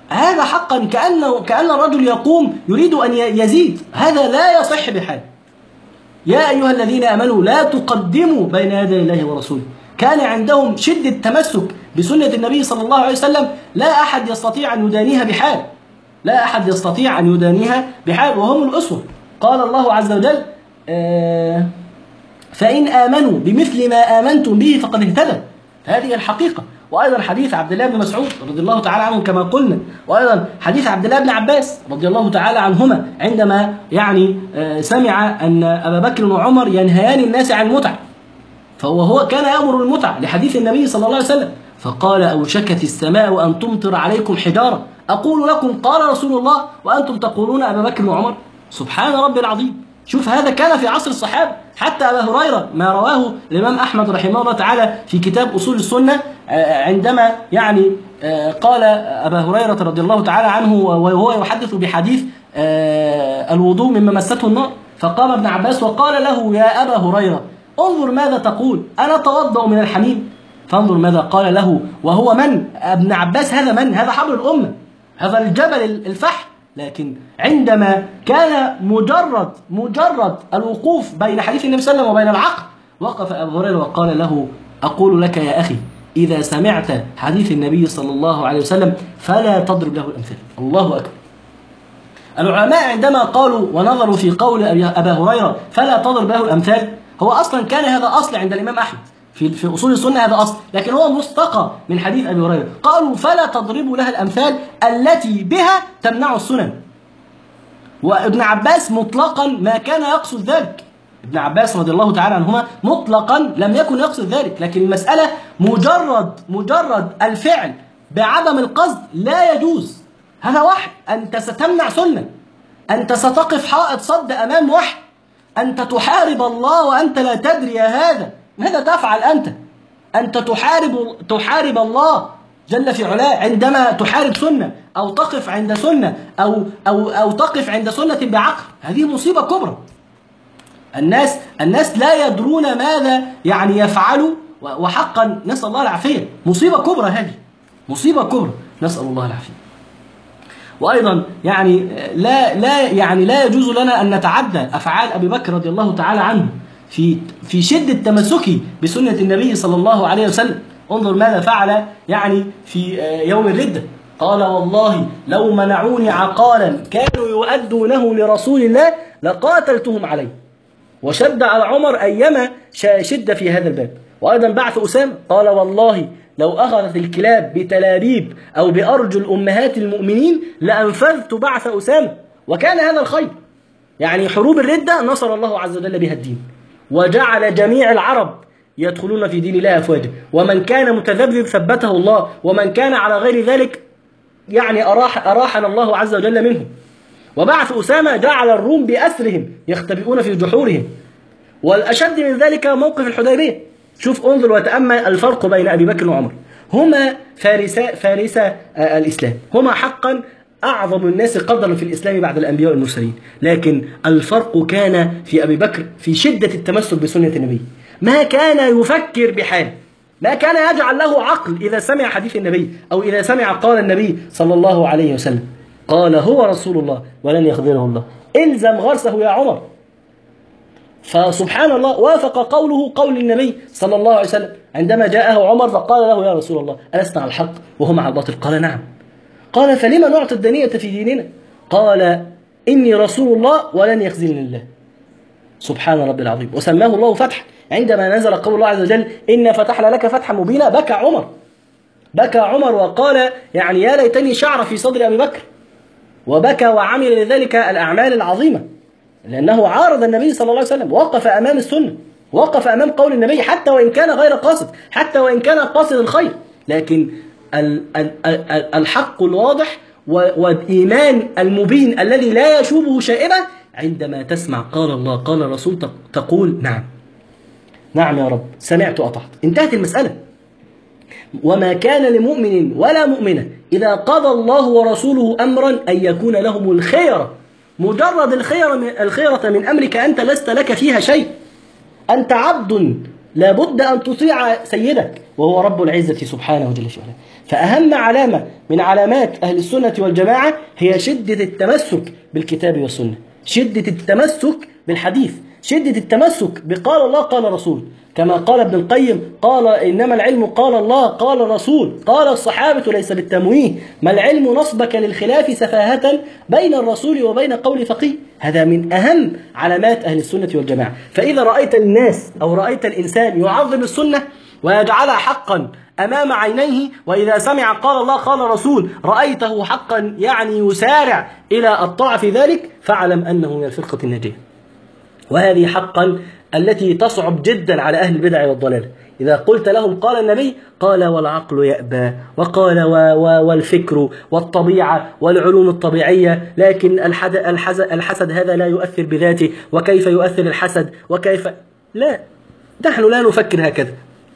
هذا حقا كأنه كأن الرجل يقوم يريد أن يزيد، هذا لا يصح بحال. يا أيها الذين آمنوا لا تقدموا بين يدي الله ورسوله. كان عندهم شدة تمسك بسنة النبي صلى الله عليه وسلم لا أحد يستطيع أن يدانيها بحال، لا أحد يستطيع أن يدانيها بحال، وهم الأسوة. قال الله عز وجل آه فإن آمنوا بمثل ما آمنتم به فقد اهتدوا. هذه الحقيقة. وأيضا حديث عبد الله بن مسعود رضي الله تعالى عنه كما قلنا، وأيضا حديث عبد الله بن عباس رضي الله تعالى عنهما عندما يعني سمع أن أبا بكر وعمر ينهيان الناس عن المتعة، فهو هو كان يأمر المتعة لحديث النبي صلى الله عليه وسلم، فقال أوشكت السماء أن تمطر عليكم حجارة أقول لكم قال رسول الله وأنتم تقولون أبا بكر وعمر. سبحان ربي العظيم. شوف هذا كان في عصر الصحابة. حتى أبا هريرة ما رواه الإمام أحمد رحمه الله تعالى في كتاب أصول السنة عندما يعني قال أبا هريرة رضي الله تعالى عنه وهو يحدث بحديث الوضوء مما مسته النار، فقام ابن عباس وقال له يا أبا هريرة انظر ماذا تقول أنا أتوضأ من الحميم، فانظر ماذا قال له وهو من؟ ابن عباس هذا من؟ هذا حبر الأمة، هذا الجبل الفحم. لكن عندما كان مجرد مجرد الوقوف بين حديث النبي صلى الله عليه وسلم وبين العقل، وقف أبو هريرة وقال له أقول لك يا أخي إذا سمعت حديث النبي صلى الله عليه وسلم فلا تضرب له الأمثال. الله أكبر. العلماء عندما قالوا ونظروا في قول أبا هريرة فلا تضرب له الأمثال، هو أصلا كان هذا أصل عند الإمام أحمد في في أصول السنة، هذا أصل، لكن هو مستقى من حديث أبي هريرة. قالوا فلا تضربوا لها الأمثال التي بها تمنع السنن. وابن عباس مطلقا ما كان يقصد ذلك، ابن عباس رضي الله تعالى عنهما مطلقا لم يكن يقصد ذلك، لكن المسألة مجرد مجرد الفعل بعدم القصد لا يجوز. هذا وحي، أنت ستمنع سنة، أنت ستقف حائط صد أمام وحي، أنت تحارب الله وأنت لا تدري هذا. ماذا تفعل أنت؟ أنت تحارب تحارب الله جل في علاه عندما تحارب سنة أو تقف عند سنة أو أو أو تقف عند سنة بعقل. هذه مصيبة كبرى. الناس الناس لا يدرون ماذا يعني يفعلوا، وحقا نسأل الله العافية. مصيبة كبرى هذه، مصيبة كبرى، نسأل الله العافية. وأيضا يعني لا لا يعني لا يجوز لنا أن نتعدى أفعال أبي بكر رضي الله تعالى عنه في في شدة تمسكه بسنة النبي صلى الله عليه وسلم. انظر ماذا فعل يعني في يوم الردة. قال والله لو منعوني عقالا كانوا يؤدونه لرسول الله لقاتلتهم عليه، وشد على عمر أيما شد في هذا الباب. وأيضا بعث أسامة قال والله لو أخذت الكلاب بتلابيب أو بأرجل أمهات المؤمنين لأنفذت بعث أسامة. وكان هذا الخير، يعني حروب الردة نصر الله عز وجل بها الدين، وجعل جميع العرب يدخلون في دين الله أفواجا، ومن كان متذبذب ثبته الله، ومن كان على غير ذلك يعني أراح أراحنا الله عز وجل منهم. وبعث أسامة جعل الروم بأسرهم يختبئون في جحورهم. والأشد من ذلك موقف الحديبية. شوف انظر وتأمل الفرق بين أبي بكر وعمر. هما فارسا فارسا الإسلام، هما حقا أعظم الناس قدرا في الإسلام بعد الأنبياء والمرسلين، لكن الفرق كان في أبي بكر في شدة التمسك بسنة النبي. ما كان يفكر بحال، ما كان يجعل له عقل إذا سمع حديث النبي أو إذا سمع قال النبي صلى الله عليه وسلم قال هو رسول الله ولن يخذله الله، إلزم غرسه يا عمر. فسبحان الله وافق قوله قول النبي صلى الله عليه وسلم عندما جاءه عمر فقال له يا رسول الله ألست على الحق وهم على الباطل؟ قال نعم. قال فلما نعطي الدنية في ديننا؟ قال إني رسول الله ولن يخزلني الله. سبحان ربي العظيم. وسماه الله فتح. عندما نزل قول الله عز وجل إن فتحنا لك فتحا مبينا بكى عمر، بكى عمر وقال يعني يا ليتني شعر في صدر أبي بكر، وبكى وعمل لذلك الأعمال العظيمة، لأنه عارض النبي صلى الله عليه وسلم، وقف أمام السنة، وقف أمام قول النبي حتى وإن كان غير قاصد، حتى وإن كان قاصد الخير، لكن الحق الواضح والإيمان المبين الذي لا يشوبه شائبة عندما تسمع قال الله قال الرسول تقول نعم نعم يا رب سمعت وأطعت. انتهت المسألة. وما كان لمؤمن ولا مؤمنة إذا قضى الله ورسوله أمرا أن يكون لهم الخيرة، مجرد الخيرة من, الخيرة من أمرك، أنت لست لك فيها شيء، أنت عبد لابد أن تطيع سيدك وهو رب العزة سبحانه جل شأنه. فأهم علامة من علامات أهل السنة والجماعة هي شدة التمسك بالكتاب والسنة، شدة التمسك بالحديث، شدة التمسك بقال الله قال رسول، كما قال ابن القيم قال إنما العلم قال الله قال رسول، قال الصحابة ليس بالتمويه، ما العلم نصبك للخلاف سفاهة بين الرسول وبين قول فقيه. هذا من أهم علامات أهل السنة والجماعة. فإذا رأيت الناس أو رأيت الإنسان يعظم السنة ويجعلها حقا أمام عينيه، وإذا سمع قال الله قال رسول رأيته حقا يعني يسارع إلى الطاعة في ذلك، فاعلم أنه من الفرقة الناجية. وهذه حقا التي تصعب جدا على أهل البدع والضلال. إذا قلت لهم قال النبي، قال والعقل يأبى، وقال و و والفكر والطبيعة والعلوم الطبيعية، لكن الحد الحسد, الحسد هذا لا يؤثر بذاته، وكيف يؤثر الحسد وكيف لا. نحن لا نفكر هكذا.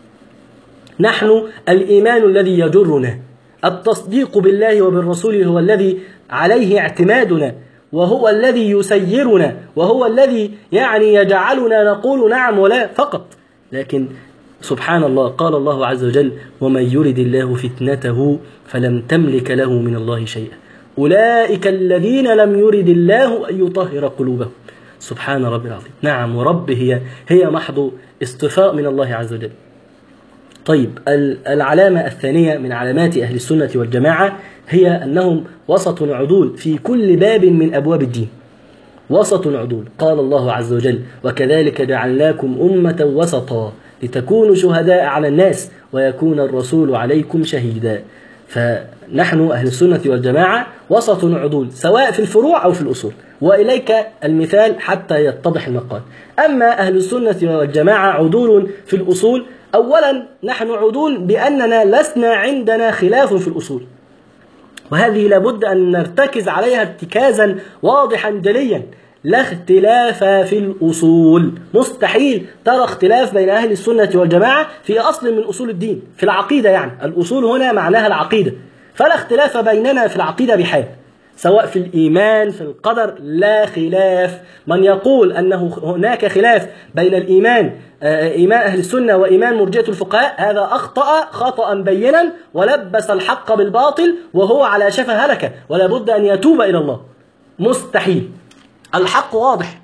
نحن الإيمان الذي يجرنا، التصديق بالله وبالرسول هو الذي عليه اعتمادنا، وهو الذي يسيرنا، وهو الذي يعني يجعلنا نقول نعم ولا فقط. لكن سبحان الله قال الله عز وجل ومن يرد الله فتنته فلم تملك له من الله شيئا أولئك الذين لم يرد الله أن يطهر قلوبهم. سبحان رب العظيم. نعم ورب هي هي محض اصطفاء من الله عز وجل. طيب العلامة الثانية من علامات أهل السنة والجماعة هي أنهم وسط عدول في كل باب من أبواب الدين. وسط عدول. قال الله عز وجل وكذلك جعلناكم أمة وسطا لتكونوا شهداء على الناس ويكون الرسول عليكم شهيدا. فنحن أهل السنة والجماعة وسط عدول سواء في الفروع أو في الأصول، وإليك المثال حتى يتضح المقال. أما أهل السنة والجماعة عدول في الأصول، أولا نحن عدول بأننا لسنا عندنا خلاف في الأصول، وهذه لابد أن نرتكز عليها ارتكازا واضحا جليا. لا اختلاف في الأصول، مستحيل ترى اختلاف بين أهل السنة والجماعة في أصل من أصول الدين، في العقيدة. يعني الأصول هنا معناها العقيدة، فلا اختلاف بيننا في العقيدة بحال، سواء في الإيمان في القدر لا خلاف. من يقول أنه هناك خلاف بين الإيمان إيمان أهل السنة وإيمان مرجئة الفقهاء هذا أخطأ خطأ بينا ولبس الحق بالباطل وهو على شفا هلكة، ولا بد أن يتوب إلى الله. مستحيل، الحق واضح.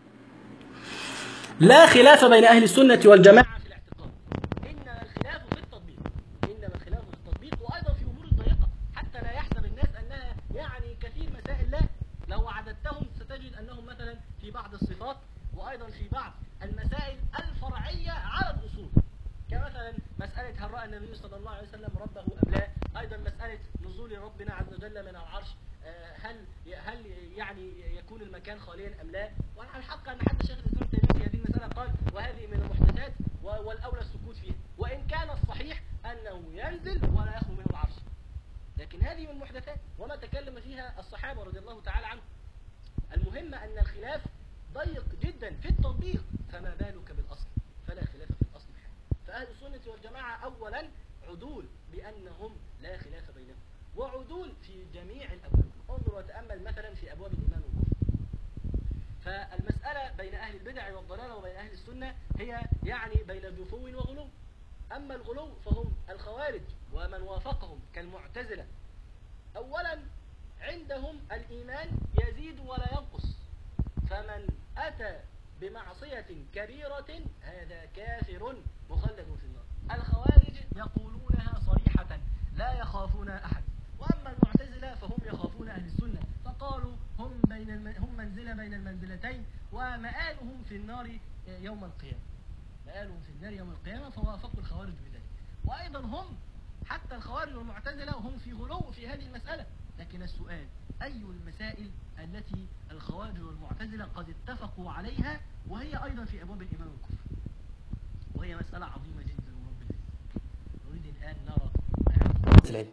لا خلاف بين أهل السنة والجماعة في الاعتقاد، إنما الخلاف في التطبيق، إنما الخلاف في التطبيق وأيضا في أمور الضيقة، حتى لا يحسب الناس أنها يعني كثير مسائل. لا، لو عددتهم ستجد أنهم مثلا في بعض الصفات وأيضا في بعض المسائل الفرعية على الأصول، كمثلا مسألة هل رأى النبي صلى الله عليه وسلم ربه أم لا، أيضا مسألة نزول ربنا عز وجل من العرش، هل هل يعني يكون المكان خاليا أم لا. وعلى الحق أن حتى شيخ الإسلام تيمية في هذه المسألة قال وهذه من المحدثات والأولى السكوت فيها، وإن كان الصحيح أنه ينزل ولا يخلو منه العرش، لكن هذه من المحدثات وما تكلم فيها الصحابة رضي الله تعالى عنهم. المهم أن الخلاف ضيق جدا في التطبيق، فما بالك بالأصل، فلا خلاف في الأصل حال. فأهل السنة والجماعة أولا عدول بأنهم لا خلاف بينهم، وعدول في جميع الأبواب. انظر وتأمل مثلا في أبواب الإيمان والكفر. فالمسألة بين أهل البدع والضلال وبين أهل السنة هي يعني بين جفو وغلو. أما الغلو فهم الخوارج ومن وافقهم كالمعتزلة. أولا عندهم الإيمان يزيد ولا ينقص، فمن أتى بمعصية كبيرة هذا كافر مخلد في النار. الخوارج يقولونها صريحة لا يخافون أحد. وأما المعتزلة فهم يخافون أهل السنة، فقالوا هم بين الم... هم منزلة بين المنزلتين ومآلهم في النار يوم القيامة. مآلهم في النار يوم القيامة، فوافقوا الخوارج بذلك. وأيضا هم حتى الخوارج والمعتزلة هم في غلو في هذه المسألة. لكن السؤال أي المسائل التي الخوارج والمعتزلة قد اتفقوا عليها وهي أيضا في أبواب الإيمان والكفر، وهي مسألة عظيمة جدا ورب العالمين. نريد الآن نرى العلم.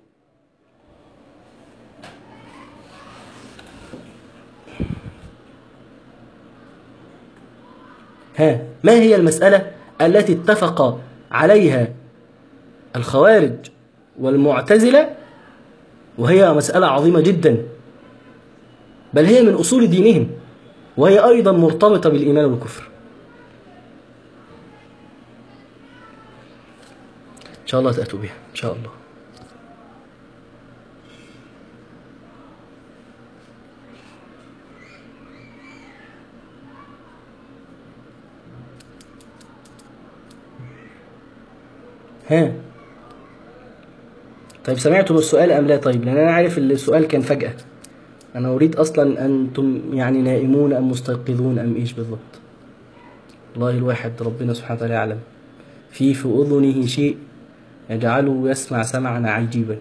ها، ما هي المسألة التي اتفق عليها الخوارج والمعتزلة وهي مسألة عظيمة جدا، بل هي من أصول دينهم، وهي أيضا مرتبطة بالإيمان والكفر؟ شاء الله تأتوا بها إن شاء الله. ها طيب سمعتم السؤال أم لا؟ طيب لأن أنا عارف السؤال كان فجأة، أنا أريد أصلا أنتم يعني نائمون أم مستيقظون أم إيش بالضبط؟ والله الواحد ربنا سبحانه وتعالى يعلم. في في أذنه شيء يجعله يسمع سمعا عجيبا.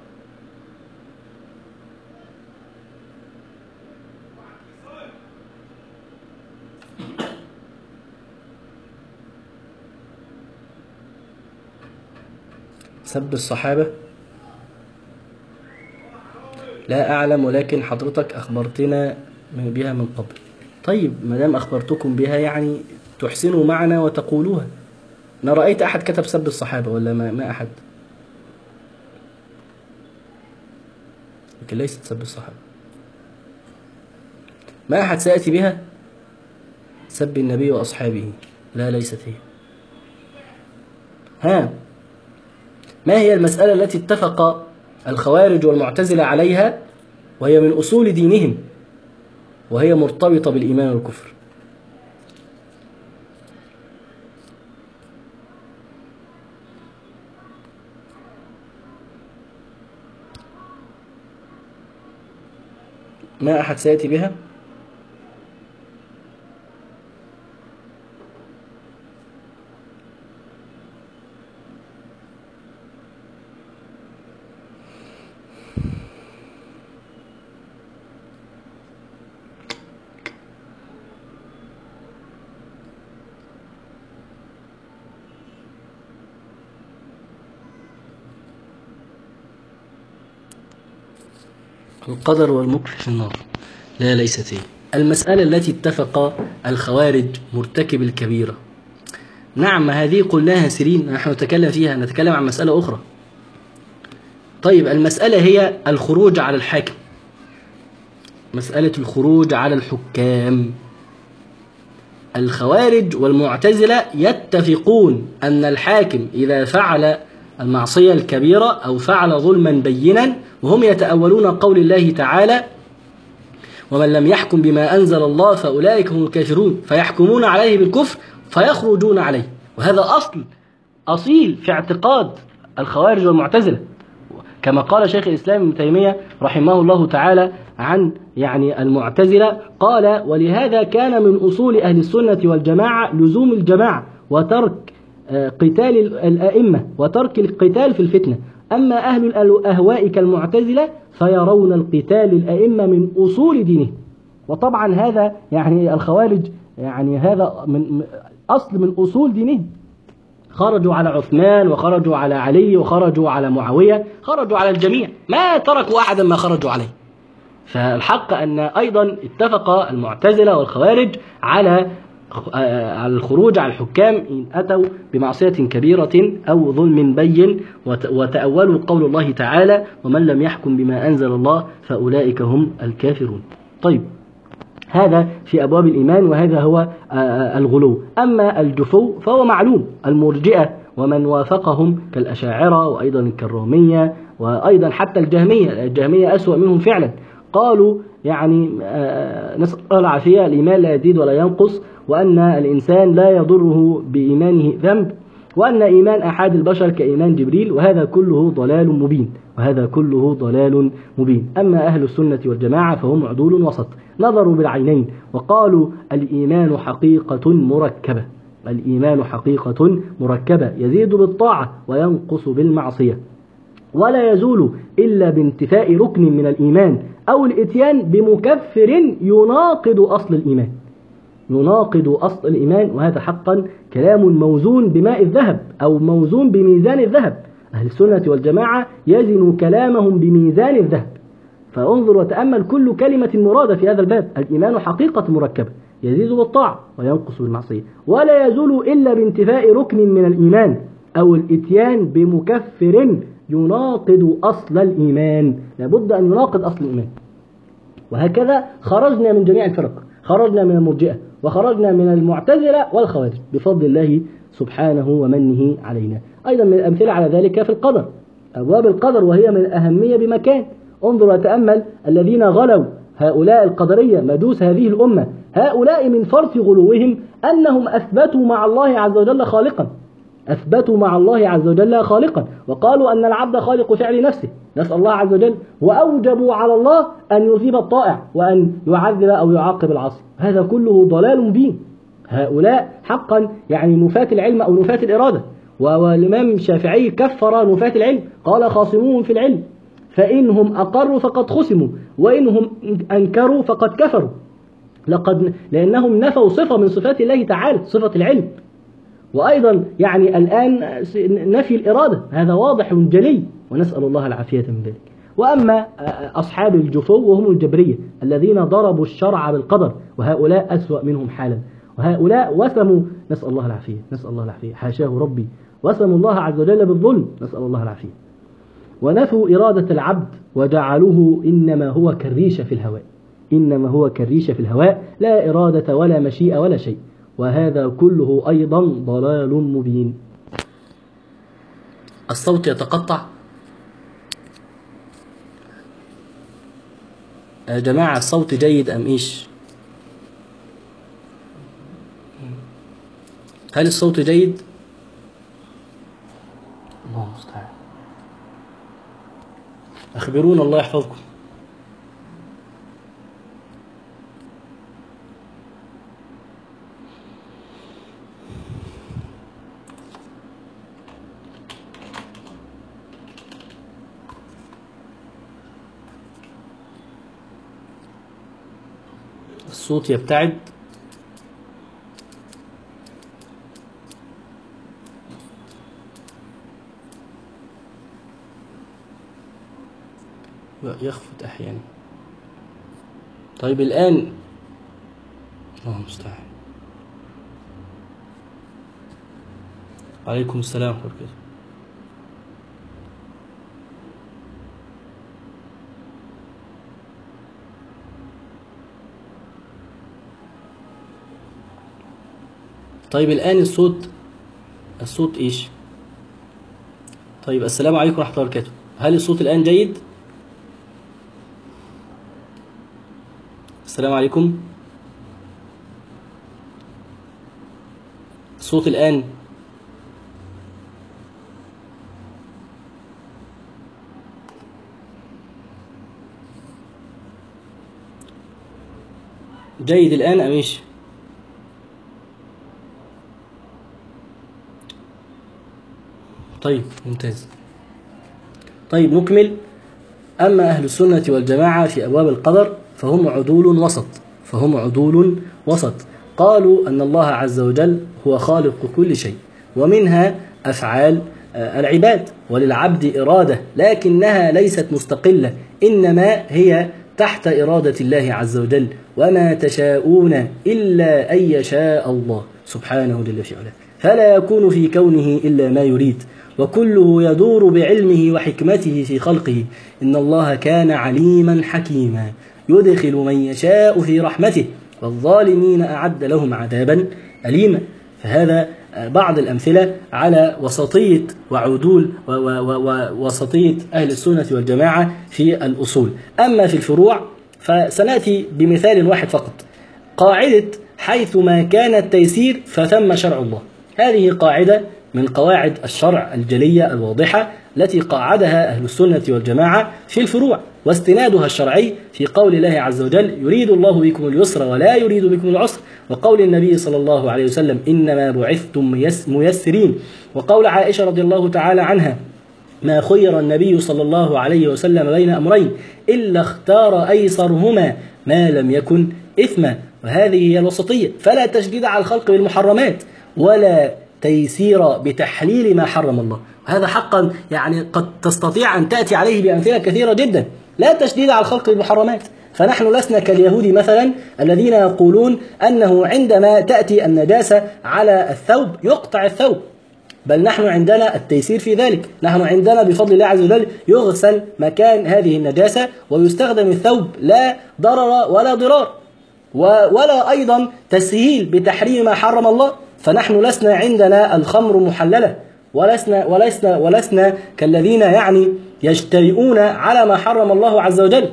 سب الصحابة لا أعلم، ولكن حضرتك أخبرتنا بها من قبل. طيب ما دام أخبرتكم بها يعني تحسنوا معنا وتقولوها. أنا رأيت أحد كتب سب الصحابة ولا ما, ما أحد؟ لكن ليست سب الصحابة. ما أحد سيأتي بها؟ سب النبي وأصحابه، لا ليست هي. ها ما هي المسألة التي اتفق الخوارج والمعتزلة عليها وهي من أصول دينهم وهي مرتبطة بالإيمان والكفر؟ ما أحد سيأتي بها؟ القدر والمكر في النار، لا ليست هي. المسألة التي اتفق الخوارج مرتكب الكبيرة، نعم هذه قلناها سرين، نحن نتكلم فيها، نتكلم عن مسألة أخرى. طيب المسألة هي الخروج على الحاكم، مسألة الخروج على الحكام. الخوارج والمعتزلة يتفقون أن الحاكم إذا فعل المعصية الكبيرة أو فعل ظلما بينا، وهم يتأولون قول الله تعالى ومن لم يحكم بما أنزل الله فأولئك هم الكافرون، فيحكمون عليه بالكفر فيخرجون عليه. وهذا أصل أصيل في اعتقاد الخوارج والمعتزلة، كما قال شيخ الإسلام ابن تيمية رحمه الله تعالى عن يعني المعتزلة، قال ولهذا كان من أصول أهل السنة والجماعة لزوم الجماعة وترك قتال الأئمة وترك القتال في الفتنة. أما أهل الأهواء كالمعتزلة فيرون القتال الأئمة من أصول دينه. وطبعا هذا يعني الخوارج يعني هذا من أصل من أصول دينه. خرجوا على عثمان وخرجوا على علي وخرجوا على معاوية، خرجوا على الجميع، ما تركوا أحدا ما خرجوا عليه. فالحق أن أيضا اتفق المعتزلة والخوارج على الخروج على الحكام إن أتوا بمعصية كبيرة أو ظلم بين، وتأولوا قول الله تعالى ومن لم يحكم بما أنزل الله فأولئك هم الكافرون. طيب هذا في أبواب الإيمان، وهذا هو الغلو. أما الجفو فهو معلوم، المرجئة ومن وافقهم كالأشاعرة وأيضا الكرامية وأيضا حتى الجهمية، الجهمية أسوأ منهم فعلا، قالوا يعني نسأل الله العافية الإيمان لا يزيد ولا ينقص، وأن الإنسان لا يضره بإيمانه ذنب، وأن إيمان أحد البشر كإيمان جبريل، وهذا كله ضلال مبين، وهذا كله ضلال مبين. أما أهل السنة والجماعة فهم عدول وسط، نظروا بالعينين وقالوا الإيمان حقيقة مركبة، الإيمان حقيقة مركبة يزيد بالطاعة وينقص بالمعصية، ولا يزول إلا بانتفاء ركن من الإيمان أو الإتيان بمكفر يناقض أصل الإيمان، يناقض أصل الإيمان. وهذا حقا كلام موزون بماء الذهب أو موزون بميزان الذهب. أهل السنة والجماعة يزن كلامهم بميزان الذهب. فانظر وتأمل كل كلمة مرادة في هذا الباب. الإيمان حقيقة مركبة يزيد بالطاعة وينقص بالمعصية، ولا يزول إلا بانتفاء ركن من الإيمان أو الإتيان بمكفر يناقض أصل الإيمان. لابد أن يناقض أصل الإيمان. وهكذا خرجنا من جميع الفرق، خرجنا من المرجئة وخرجنا من المعتزلة والخوارج بفضل الله سبحانه ومنه علينا. أيضا من الأمثلة على ذلك في القدر، أبواب القدر وهي من الأهمية بمكان. انظر وتأمل الذين غلوا، هؤلاء القدرية مجوس هذه الأمة، هؤلاء من فرط غلوهم أنهم أثبتوا مع الله عز وجل خالقا، أثبتوا مع الله عز وجل خالقا، وقالوا أن العبد خالق فعل نفسه، نسأل الله عز وجل، وأوجبوا على الله أن يثيب الطائع وأن يعذب أو يعاقب العاصي. هذا كله ضلال مبين. هؤلاء حقا يعني نفاة العلم أو نفاة الإرادة. والإمام الشافعي كفر نفاة العلم، قال خاصموهم في العلم، فإنهم أقروا فقد خصموا، وإنهم أنكروا فقد كفروا، لقد لأنهم نفوا صفة من صفات الله تعالى، صفة العلم. وأيضا يعني الآن نفي الإرادة، هذا واضح جلي، ونسأل الله العافية من ذلك. وأما أصحاب الجفو وهم الجبرية الذين ضربوا الشرع بالقدر، وهؤلاء أسوأ منهم حالا، وهؤلاء وسموا، نسأل الله العافية، نسأل الله العافية، حاشاه ربي، وسموا الله عز وجل بالظلم، نسأل الله العافية. ونفوا إرادة العبد وجعلوه إنما هو كالريشة في الهواء، إنما هو كالريشة في الهواء، لا إرادة ولا مشيئة ولا شيء، وهذا كله أيضا ضلال مبين. الصوت يتقطع يا جماعة، الصوت جيد أم إيش؟ هل الصوت جيد؟ الله المستعان، أخبرونا الله يحفظكم. الصوت يبتعد. يخفت أحيانا. طيب الآن الله المستعان. عليكم السلام ورحمة الله. طيب الآن الصوت الصوت إيش؟ طيب السلام عليكم ورحمة الله وبركاته. هل الصوت الآن جيد؟ السلام عليكم. الصوت الآن جيد الآن أم إيش؟ طيب ممتاز. طيب نكمل. أما أهل السنة والجماعة في أبواب القدر فهم عدول وسط، فهم عدول وسط. قالوا أن الله عز وجل هو خالق كل شيء، ومنها أفعال العباد، وللعبد إرادة لكنها ليست مستقلة، إنما هي تحت إرادة الله عز وجل، وما تشاءون إلا أن يشاء الله سبحانه جل في علاه، فلا يكون في كونه إلا ما يريد، وكله يدور بعلمه وحكمته في خلقه. إن الله كان عليما حكيما يدخل من يشاء في رحمته، والظالمين أعد لهم عذابا أليما. فهذا بعض الأمثلة على وسطية وعدول ووسطية أهل السنة والجماعة في الأصول. أما في الفروع فسنأتي بمثال واحد فقط، قاعدة حيثما كان التيسير فثم شرع الله. هذه قاعدة من قواعد الشرع الجلية الواضحة التي قاعدها أهل السنة والجماعة في الفروع، واستنادها الشرعي في قول الله عز وجل يريد الله بكم اليسر ولا يريد بكم العسر، وقول النبي صلى الله عليه وسلم إنما بعثتم ميسرين، وقول عائشة رضي الله تعالى عنها ما خير النبي صلى الله عليه وسلم بين أمرين إلا اختار أيسرهما ما لم يكن إثما. وهذه هي الوسطية، فلا تشديد على الخلق بالمحرمات ولا تيسير بتحليل ما حرم الله. هذا حقا يعني قد تستطيع أن تأتي عليه بأمثلة كثيرة جدا. لا تشديد على الخلق بالمحرمات، فنحن لسنا كاليهود مثلا الذين يقولون أنه عندما تأتي النجاسة على الثوب يقطع الثوب، بل نحن عندنا التيسير في ذلك. نحن عندنا بفضل الله عز وجل يغسل مكان هذه النجاسة ويستخدم الثوب، لا ضرر ولا ضرار، ولا أيضا تسهيل بتحريم ما حرم الله. فنحن لسنا عندنا الخمر محللة ولسنا ولسنا ولسنا كالذين يعني يجترئون على ما حرم الله عز وجل.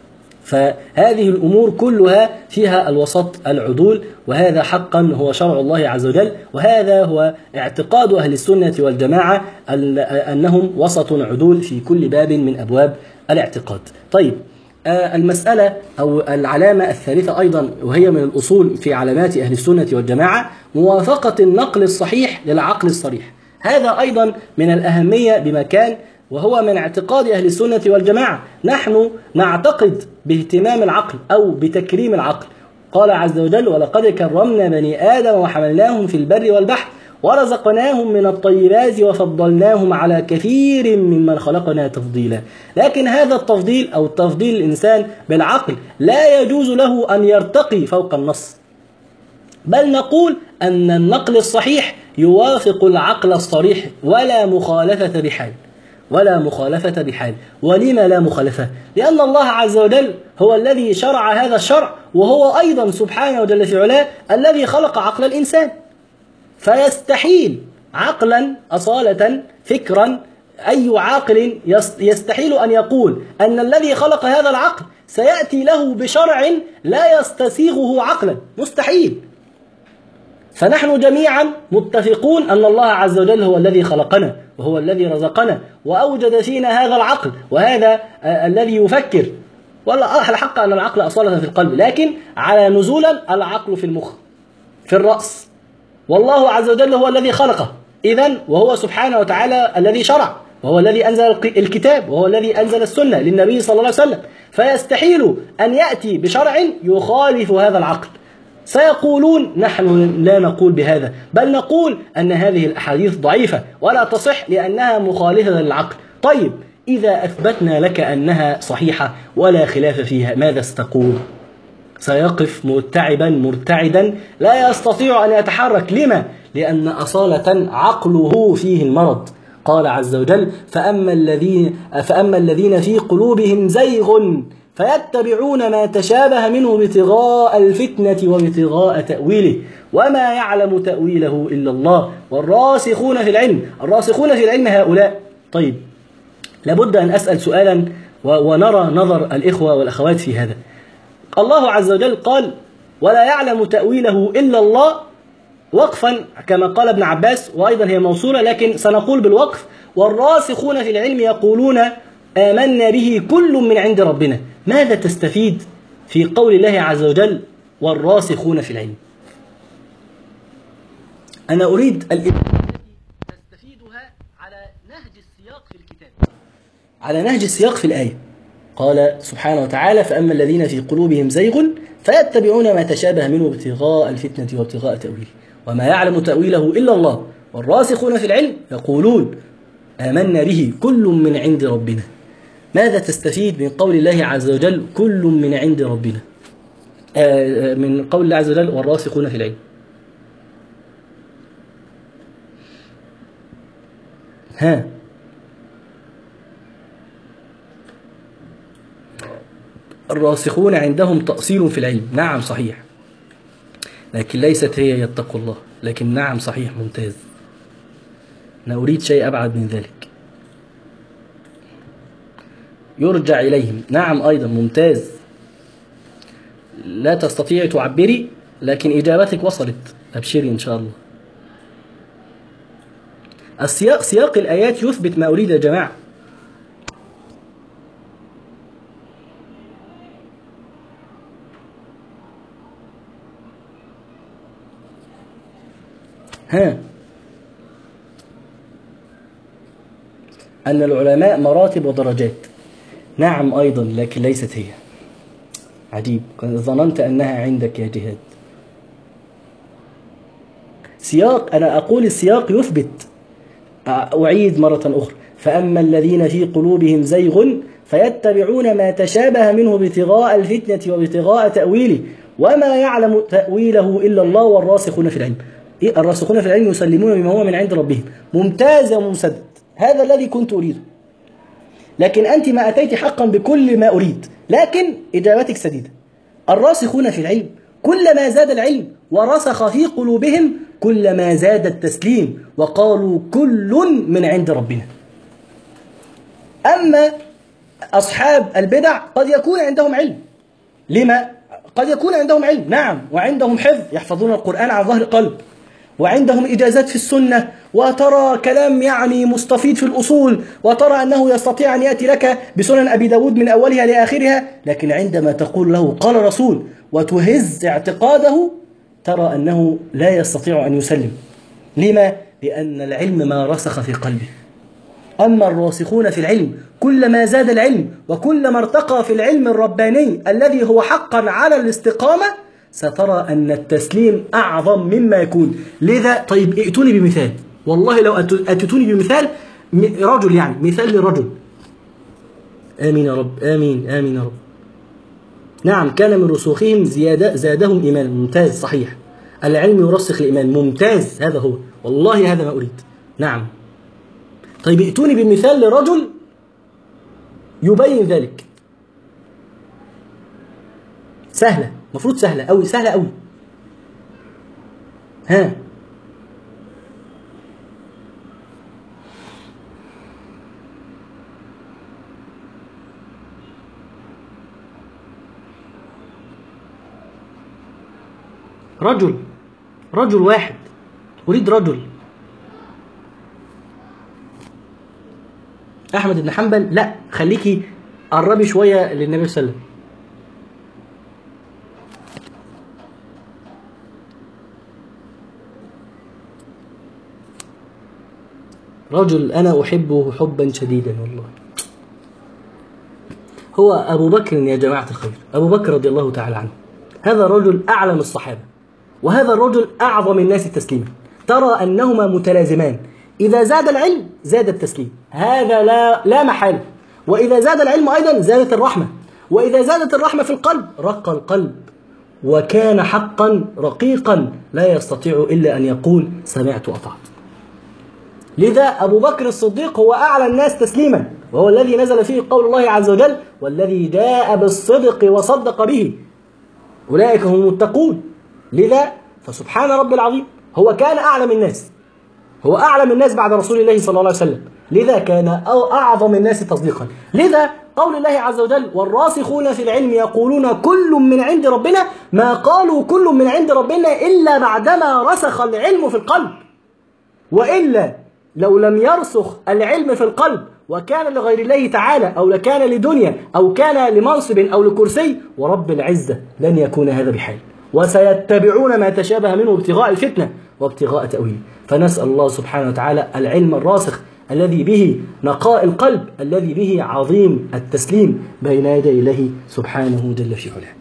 فهذه الأمور كلها فيها الوسط العدول، وهذا حقا هو شرع الله عز وجل، وهذا هو اعتقاد أهل السنة والجماعة أنهم وسط عدول في كل باب من أبواب الاعتقاد. طيب، المسألة أو العلامة الثالثة أيضا، وهي من الأصول في علامات أهل السنة والجماعة، موافقة النقل الصحيح للعقل الصريح. هذا أيضا من الأهمية بمكان، وهو من اعتقاد أهل السنة والجماعة. نحن نعتقد باهتمام العقل أو بتكريم العقل. قال عز وجل: ولقد كرمنا بني آدم وحملناهم في البر والبحر ورزقناهم من الطيبات وفضلناهم على كثير ممن خلقنا تفضيلا. لكن هذا التفضيل أو تفضيل الإنسان بالعقل لا يجوز له أن يرتقي فوق النص، بل نقول أن النقل الصحيح يوافق العقل الصريح ولا مخالفة بحال، ولا مخالفة بحال. ولما لا مخالفة؟ لأن الله عز وجل هو الذي شرع هذا الشرع، وهو أيضا سبحانه وجل في علاه الذي خلق عقل الإنسان. فيستحيل عقلا أصالة فكرا، أي عاقل يستحيل أن يقول أن الذي خلق هذا العقل سيأتي له بشرع لا يستسيغه عقلا، مستحيل. فنحن جميعا متفقون أن الله عز وجل هو الذي خلقنا، وهو الذي رزقنا، وأوجد فينا هذا العقل، وهذا آه الذي يفكر. والله الحق أن العقل أصالة في القلب، لكن على نزولا العقل في المخ في الرأس. والله عز وجل هو الذي خلقه إذن، وهو سبحانه وتعالى الذي شرع، وهو الذي أنزل الكتاب، وهو الذي أنزل السنة للنبي صلى الله عليه وسلم. فيستحيل أن يأتي بشرع يخالف هذا العقل. سيقولون: نحن لا نقول بهذا، بل نقول أن هذه الأحاديث ضعيفة ولا تصح لأنها مخالفة للعقل. طيب، إذا أثبتنا لك أنها صحيحة ولا خلاف فيها، ماذا ستقول؟ سيقف مرتعبا مرتعدا لا يستطيع أن يتحرك. لما؟ لأن أصالة عقله فيه المرض. قال عز وجل: فأما الذين, فأما الذين في قلوبهم زيغ فيتبعون ما تشابه منه ابتغاء الفتنة وابتغاء تأويله وما يعلم تأويله إلا الله والراسخون في العلم. الراسخون في العلم هؤلاء. طيب، لابد أن أسأل سؤالا ونرى نظر الإخوة والأخوات في هذا. الله عز وجل قال: ولا يعلم تأويله إلا الله، وقفا كما قال ابن عباس، وأيضا هي موصولة لكن سنقول بالوقف: والراسخون في العلم يقولون آمنا به كل من عند ربنا. ماذا تستفيد في قول الله عز وجل والراسخون في العلم؟ أنا أريد التي تستفيدها على نهج السياق في الكتاب، على نهج السياق في الآية. قال سبحانه وتعالى: فأما الذين في قلوبهم زيغ فيتبعون ما تشابه منه ابتغاء الفتنة وابتغاء تأويله وما يعلم تأويله إلا الله والراسخون في العلم يقولون آمنا به كل من عند ربنا. ماذا تستفيد من قول الله عز وجل كل من عند ربنا، آه من قول الله عز وجل والراسخون في العلم؟ ها الراسخون عندهم تأصيل في العلم، نعم صحيح، لكن ليست هي يتقوا الله. لكن نعم صحيح، ممتاز. أنا أريد شيء أبعد من ذلك. يرجع إليهم، نعم أيضا ممتاز. لا تستطيعي تعبري، لكن إجابتك وصلت، أبشري إن شاء الله. السياق سياق الآيات يثبت ما أريد يا جماعة. ها أن العلماء مراتب ودرجات، نعم أيضا، لكن ليست هي. عجيب، ظننت أنها عندك يا جهاد. سياق، أنا أقول السياق يثبت. أعيد مرة أخرى: فأما الذين في قلوبهم زيغ فيتبعون ما تشابه منه ابتغاء الفتنة وابتغاء تأويله وما يعلم تأويله إلا الله والراسخون في العلم. الراسخون في العلم يسلمون بما هو من عند ربهم. ممتاز ومسدد، هذا الذي كنت أريده. لكن أنت ما أتيت حقا بكل ما أريد، لكن إجابتك سديدة. الراسخون في العلم كلما زاد العلم ورسخ في قلوبهم كلما زاد التسليم وقالوا كل من عند ربنا. أما أصحاب البدع قد يكون عندهم علم. لما؟ قد يكون عندهم علم، نعم، وعندهم حفظ، يحفظون القرآن عن ظهر قلب، وعندهم إجازات في السنة، وترى كلام يعني مستفيض في الأصول، وترى أنه يستطيع أن يأتي لك بسنن أبي داود من أولها لآخرها، لكن عندما تقول له قال رسول وتهز اعتقاده ترى أنه لا يستطيع أن يسلم. لما؟ لأن العلم ما رسخ في قلبه. أما الراسخون في العلم كلما زاد العلم وكلما ارتقى في العلم الرباني الذي هو حقا على الاستقامة سترى أن التسليم أعظم مما يكون. لذا طيب ائتوني بمثال، والله لو أتتوني بمثال رجل، يعني مثال لرجل. آمين يا رب، آمين آمين يا رب. نعم، كان من رسوخهم زيادة زادهم إيمان، ممتاز، صحيح. العلم يرسخ الإيمان، ممتاز، هذا هو، والله هذا ما أريد. نعم. طيب ائتوني بمثال لرجل يبين ذلك. سهلة، مفروض سهلة أوي، سهلة أوي. ها، رجل، رجل واحد، أريد رجل. أحمد بن حنبل؟ لا، خليكي قربي شوية للنبي صلى الله عليه وسلم. رجل أنا أحبه حبا شديدا والله، هو أبو بكر يا جماعة الخير، أبو بكر رضي الله تعالى عنه. هذا الرجل أعلم الصحابة، وهذا الرجل أعظم الناس تسليما. ترى أنهما متلازمان، إذا زاد العلم زاد التسليم، هذا لا لا محال. وإذا زاد العلم أيضا زادت الرحمة، وإذا زادت الرحمة في القلب رق القلب، وكان حقا رقيقا لا يستطيع إلا أن يقول سمعت وأطعت. لذا أبو بكر الصديق هو أعلى الناس تسليما، وهو الذي نزل فيه قول الله عز وجل والذي جاء بالصدق وصدق به أولئك هم المتقون. لذا فسبحان رب العظيم، هو كان أعلم الناس، هو أعلم الناس بعد رسول الله صلى الله عليه وسلم، لذا كان أعظم الناس تصديقا. لذا قول الله عز وجل والراسخون في العلم يقولون كل من عند ربنا، ما قالوا كل من عند ربنا إلا بعدما رسخ العلم في القلب. وإلا لو لم يرسخ العلم في القلب وكان لغير الله تعالى أو لكان لدنيا أو كان لمنصب أو لكرسي، ورب العزة لن يكون هذا بحال، وسيتبعون ما تشابه منه ابتغاء الفتنة وابتغاء تأويله. فنسأل الله سبحانه وتعالى العلم الراسخ الذي به نقاء القلب، الذي به عظيم التسليم بين يدي الله سبحانه جل في علاه.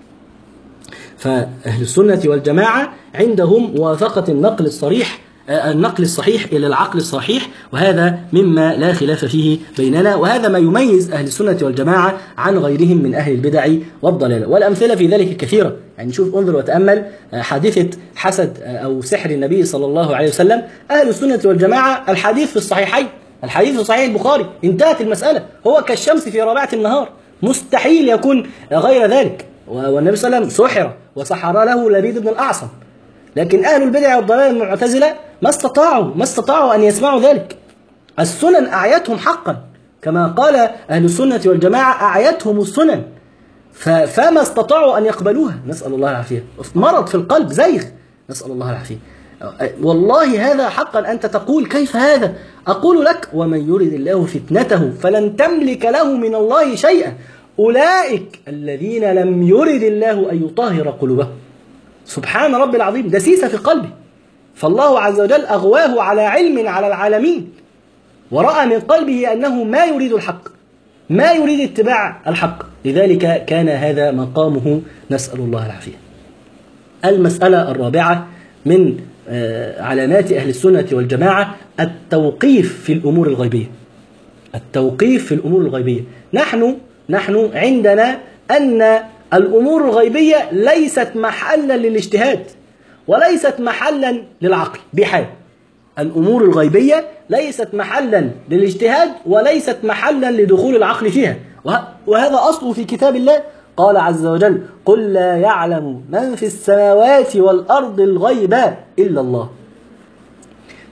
فأهل السنة والجماعة عندهم موافقة النقل الصريح النقل الصحيح إلى العقل الصحيح، وهذا مما لا خلاف فيه بيننا، وهذا ما يميز أهل السنة والجماعة عن غيرهم من أهل البدع والضلال. والأمثلة في ذلك كثيرة، يعني شوف انظر وتأمل حادثة حسد أو سحر النبي صلى الله عليه وسلم. أهل السنة والجماعة الحديث في الصحيحين، الحديث في صحيح البخاري، انتهت المسألة، هو كالشمس في رابعة النهار، مستحيل يكون غير ذلك. والنبي صلى الله عليه وسلم سحر وسحر له لبيد بن الأعصم، لكن أهل البدع والضلال المعتزلة ما استطاعوا ما استطاعوا أن يسمعوا ذلك. السنن أعيتهم حقا، كما قال أهل السنة والجماعة أعيتهم السنن، فما استطاعوا أن يقبلوها، نسأل الله العافية. مرض في القلب، زيغ، نسأل الله العافية. والله هذا حقا أنت تقول كيف هذا؟ أقول لك ومن يرد الله فتنته فلن تملك له من الله شيئا، أولئك الذين لم يرد الله أن يطهر قلوبهم. سبحان رب العظيم، دسيسة في قلبه، فالله عز وجل أغواه على علم على العالمين، ورأى من قلبه أنه ما يريد الحق، ما يريد اتباع الحق، لذلك كان هذا مقامه، نسأل الله العافية. المسألة الرابعة من علامات أهل السنة والجماعة التوقيف في الأمور الغيبية. التوقيف في الأمور الغيبية، نحن نحن عندنا أن الأمور الغيبية ليست محلا للاجتهاد وليست محلا للعقل بحال. الأمور الغيبية ليست محلا للاجتهاد وليست محلا لدخول العقل فيها، وهذا أصله في كتاب الله. قال عز وجل قل لا يعلم من في السماوات والأرض الغيب إلا الله.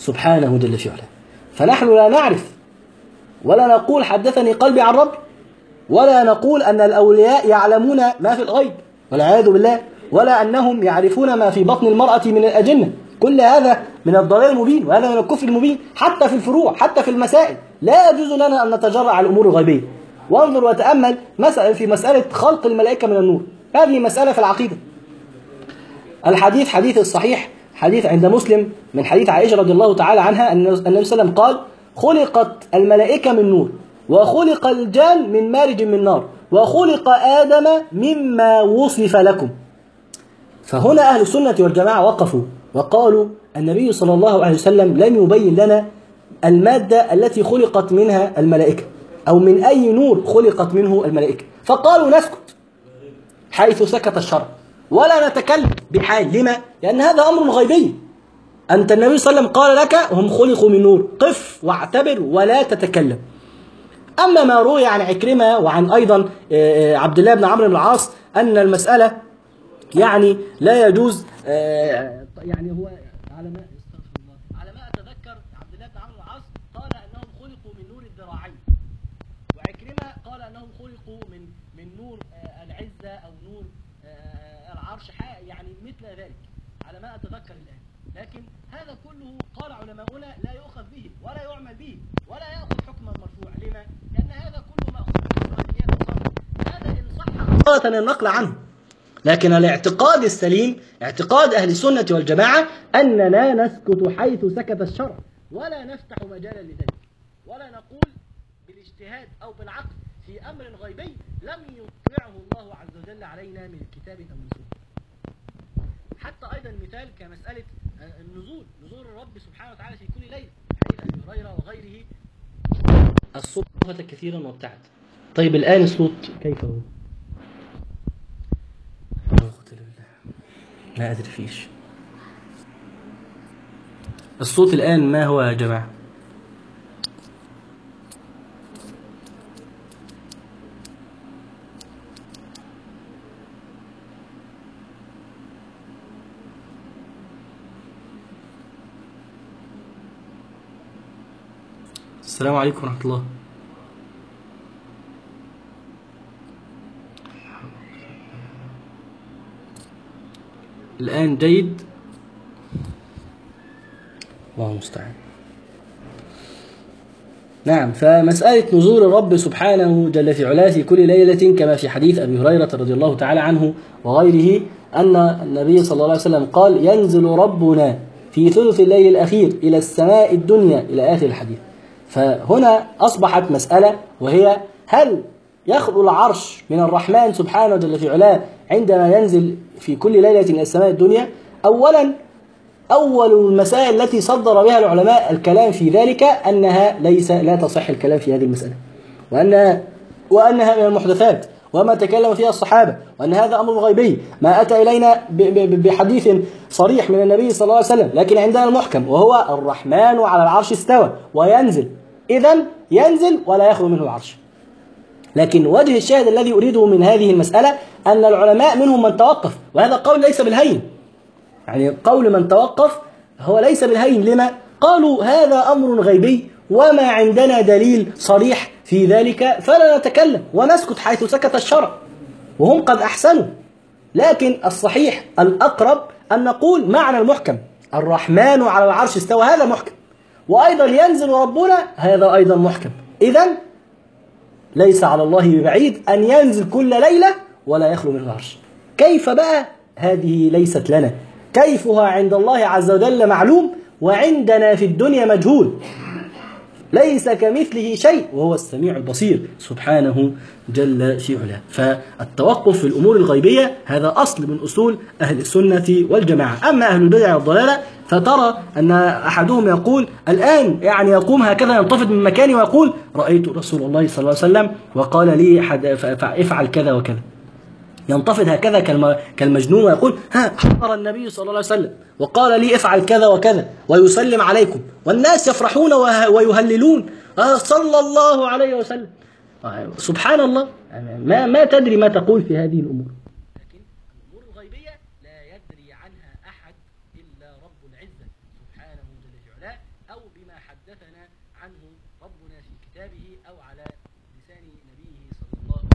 سبحانه جل في علاه. فنحن لا نعرف ولا نقول حدثني قلبي عن ربي، ولا نقول أن الأولياء يعلمون ما في الغيب والعياذ بالله، ولا أنهم يعرفون ما في بطن المرأة من الأجنة. كل هذا من الضلال المبين، وهذا من الكفر المبين. حتى في الفروع، حتى في المسائل لا يجوز لنا أن نتجرع على الأمور الغيبية. وانظر وتأمل مثلا في مسألة خلق الملائكة من النور، هذه مسألة في العقيدة. الحديث حديث الصحيح، حديث عند مسلم من حديث عائشة رضي الله تعالى عنها أن النبي صلى الله عليه وسلم قال: خلقت الملائكة من نور، وخلق الجان من مارج من نار، وخلق آدم مما وصف لكم. فهنا أهل السنة والجماعة وقفوا وقالوا النبي صلى الله عليه وسلم لم يبين لنا المادة التي خلقت منها الملائكة، أو من أي نور خلقت منه الملائكة، فقالوا نسكت حيث سكت الشرع ولا نتكلم بحال. لما؟ لأن هذا أمر غيبي. أنت النبي صلى الله عليه وسلم قال لك هم خلقوا من نور، قف واعتبر ولا تتكلم. أما ما روي عن عكرمة وعن أيضا عبد الله بن عمرو بن العاص أن المسألة يعني لا يجوز، يعني هو على ما استغفر الله على ما أتذكر عبد الله بن عمرو بن العاص قال أنهم خلقوا من نور الذراعين، وعكرمة قال أنهم خلقوا من من نور العزة أو نور العرش، يعني مثل ذلك على ما أتذكر الآن. لكن هذا كله قال علماؤنا لا يؤخذ به ولا يعمل به ولا يأخذ حكم المرفوع. لما؟ لأن هذا كله مأخوذ من إسرائيليات الصحابة، هذا إن صح أصالة النقل عنه. لكن الاعتقاد السليم اعتقاد أهل السنة والجماعة أننا نسكت حيث سكت الشرع، ولا نفتح مجالا لذلك، ولا نقول بالاجتهاد أو بالعقل في أمر غيبي لم يطلعه الله عز وجل علينا من كتاب أو من سنة. حتى أيضا مثال كمسألة النزول، نزول الرب سبحانه وتعالى في كل ليلة، حديث أبي هريرة وغيره. الصوت خفت كثيرا وابتعد. طيب الآن الصوت كيف هو؟ ما أدري فيش الصوت الآن ما هو يا جماعة؟ السلام عليكم ورحمة الله. الآن جيد؟ الله المستعان. نعم، فمسألة نزول الرب سبحانه جل في علاه في كل ليلة كما في حديث أبي هريرة رضي الله تعالى عنه وغيره أن النبي صلى الله عليه وسلم قال: ينزل ربنا في ثلث الليل الأخير إلى السماء الدنيا إلى آخر الحديث. فهنا أصبحت مسألة، وهي هل يخلو العرش من الرحمن سبحانه جل في علاه عندما ينزل في كل ليلة إلى السماء الدنيا؟ أولا أول المسائل التي صدر بها العلماء الكلام في ذلك أنها ليس لا تصح الكلام في هذه المسألة، وأنها وأنها من المحدثات وما تكلم فيها الصحابة، وأن هذا أمر غيبي ما أتى إلينا بحديث صريح من النبي صلى الله عليه وسلم. لكن عندنا المحكم وهو الرحمن على العرش استوى وينزل، إذن ينزل ولا يخلو منه العرش. لكن وجه الشاهد الذي أريده من هذه المسألة أن العلماء منهم من توقف، وهذا قول ليس بالهين، يعني قول من توقف هو ليس بالهين. لما؟ قالوا هذا أمر غيبي وما عندنا دليل صريح في ذلك، فلا نتكلم ونسكت حيث سكت الشرع، وهم قد أحسنوا. لكن الصحيح الأقرب أن نقول معنى المحكم الرحمن على العرش استوى، هذا محكم، وأيضا ينزل ربنا هذا أيضا محكم. إذن ليس على الله ببعيد أن ينزل كل ليلة ولا يخلو من العرش. كيف بقى؟ هذه ليست لنا. كيفها عند الله عز وجل معلوم، وعندنا في الدنيا مجهول. ليس كمثله شيء وهو السميع البصير سبحانه جل في علاه. فالتوقف في الأمور الغيبية هذا أصل من أصول أهل السنة والجماعة. أما أهل البدع والضلالة فترى أن أحدهم يقول الآن يعني يقوم هكذا ينتفض من مكانه ويقول: رأيت رسول الله صلى الله عليه وسلم وقال لي افعل كذا وكذا. ينتفض هكذا كالمجنون ويقول: ها حضر النبي صلى الله عليه وسلم وقال لي افعل كذا وكذا ويسلم عليكم، والناس يفرحون ويهللون صلى الله عليه وسلم. سبحان الله، ما ما تدري ما تقول في هذه الأمور. لكن الأمور الغيبية لا يدري عنها أحد إلا رب العزة سبحانه جل في علاه،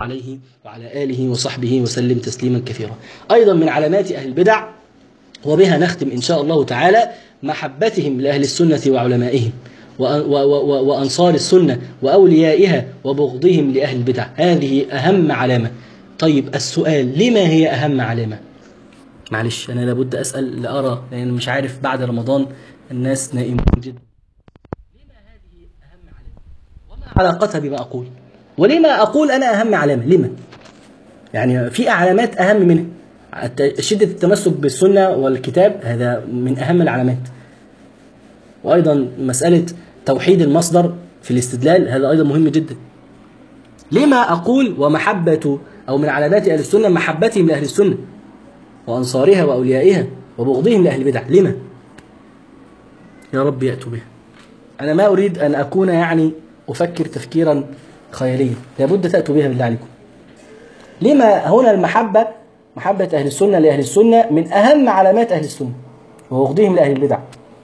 عليه وعلى آله وصحبه وسلم تسليما كثيرا. أيضا من علامات أهل البدع، وبها نختم إن شاء الله تعالى، محبتهم لأهل السنة وعلمائهم وأنصار السنة وأوليائها، وبغضهم لأهل البدع. هذه أهم علامة. طيب السؤال، لما هي أهم علامة؟ معلش أنا لابد أسأل لأرى، لأن مش عارف بعد رمضان الناس نائمون جدا. لما هذه أهم علامة؟ وما علاقتها بما أقول؟ ولما أقول أنا أهم علامة؟ لما؟ يعني في علامات أهم منها. شدة التمسك بالسنة والكتاب هذا من أهم العلامات. وأيضا مسألة توحيد المصدر في الاستدلال هذا أيضا مهم جدا. لما أقول ومحبة أو من علامات أهل السنة محبتهم لأهل السنة وأنصارها وأوليائها وبغضهم لأهل البدع؟ لما؟ يا رب يأتوا بها. أنا ما أريد أن أكون يعني أفكر تفكيرا خياليا، لابد تأتوا بها بالله عليكم. لما هنا المحبة، محبة أهل السنة لأهل السنة من أهم علامات أهل السنة وبغضهم لأهل البدع.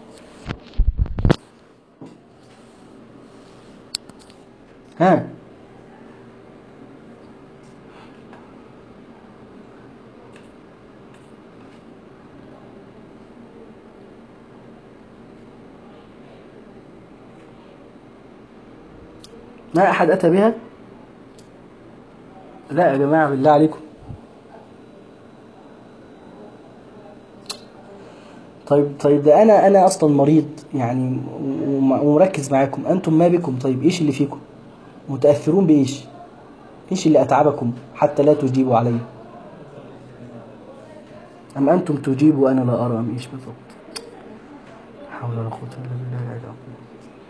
ها ما أحد أتى بها؟ لا يا جماعة بالله عليكم. طيب طيب ده أنا أنا أصلا مريض يعني ومركز معاكم، أنتم ما بكم؟ طيب إيش اللي فيكم؟ متأثرون بإيش؟ إيش اللي أتعبكم حتى لا تجيبوا علي؟ أم أنتم تجيبوا وأنا لا أرى أم إيش بالضبط؟ حول ولا قوة إلا بالله العلي العظيم.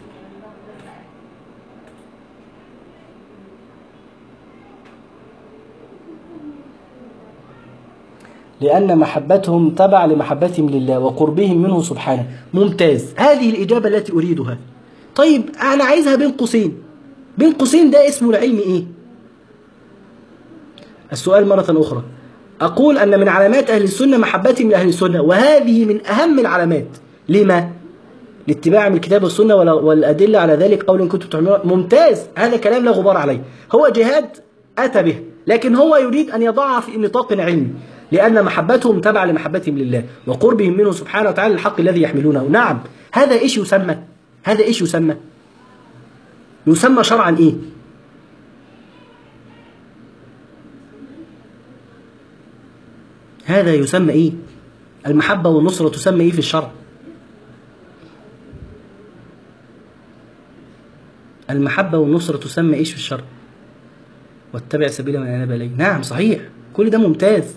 لأن محبتهم تبع لمحبتهم لله وقربهم منه سبحانه. ممتاز، هذه الإجابة التي أريدها. طيب أنا عايزها بين قوسين. بين قوسين ده اسمه العلم إيه؟ السؤال مرة أخرى، أقول أن من علامات أهل السنة محبتهم لأهل السنة، وهذه من أهم العلامات. لما؟ لاتباع من الكتاب والسنة والأدلة على ذلك قول إن كنتم تعملون. ممتاز، هذا كلام لا غبار عليه. هو جهاد أتى به، لكن هو يريد أن يضعها في نطاق علمي، لأن محبتهم تبع لمحبتهم لله وقربهم منه سبحانه وتعالى الحق الذي يحملونه. نعم، هذا إيش يسمى؟ هذا إيش يسمى؟ يسمى شرعا إيه؟ هذا يسمى إيه؟ المحبة والنصرة تسمى إيه في الشرع؟ المحبة والنصرة تسمى إيش في الشرع؟ واتبع سبيل من أناب إليه. نعم صحيح، كل ده ممتاز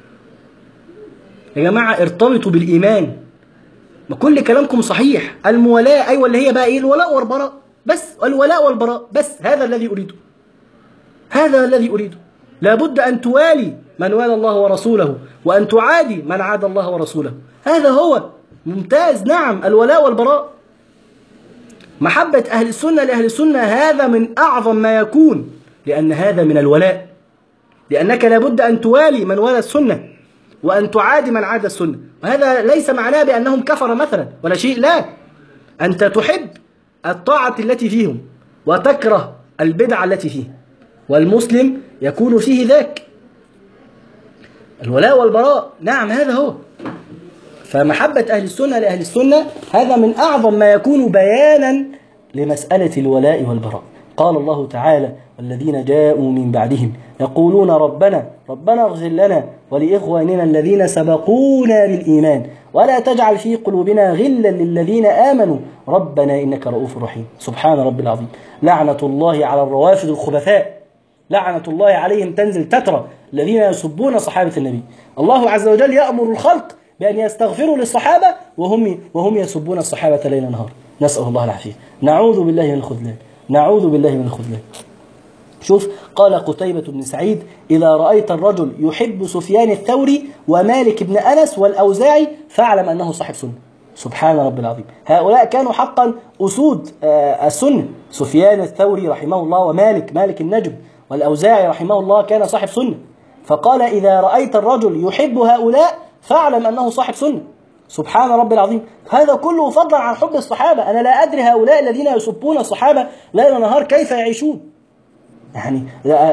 يا جماعة. ارتبطوا بالإيمان، ما كل كلامكم صحيح. المولاة، أيوة اللي هي بقى إيه؟ الولاء والبراء بس، الولاء والبراء بس. هذا الذي أريده، هذا الذي أريده. لابد أن توالي من والى الله ورسوله وأن تعادي من عاد الله ورسوله. هذا هو ممتاز. نعم، الولاء والبراء. محبة أهل السنة لأهل السنة هذا من أعظم ما يكون، لأن هذا من الولاء، لأنك لابد أن توالي من والى السنة وأن تعادي من عاد السنة. وهذا ليس معناه بأنهم كفر مثلا ولا شيء، لا. أنت تحب الطاعة التي فيهم وتكره البدعة التي فيه، والمسلم يكون فيه ذاك الولاء والبراء. نعم هذا هو. فمحبة أهل السنة لأهل السنة هذا من أعظم ما يكون بيانا لمسألة الولاء والبراء. قال الله تعالى: والذين جاءوا من بعدهم يقولون ربنا ربنا اغفر لنا ولإخواننا الذين سبقونا بالإيمان ولا تجعل في قلوبنا غلا للذين آمنوا ربنا إنك رؤوف رحيم. سبحان رب العظيم. لعنة الله على الروافض الخبثاء، لعنة الله عليهم تنزل تترى الذين يسبون صحابة النبي. الله عز وجل يأمر الخلق بأن يستغفروا للصحابة وهم وهم يسبون الصحابة ليل نهار. نسأل الله العافية. نعوذ بالله من الخذلان، نعوذ بالله من الخذلان. شوف، قال قتيبة بن سعيد: إذا رأيت الرجل يحب سفيان الثوري ومالك بن أنس والأوزاعي فاعلم أنه صاحب سنة. سبحان رب العظيم. هؤلاء كانوا حقا أسود السنة. سفيان الثوري رحمه الله ومالك مالك النجم والأوزاعي رحمه الله كان صاحب سنة. فقال: إذا رأيت الرجل يحب هؤلاء فاعلم أنه صاحب سنة. سبحان رب العظيم. هذا كله فضلا عن حب الصحابة. أنا لا أدري هؤلاء الذين يسبون الصحابة ليل ونهار كيف يعيشون. يعني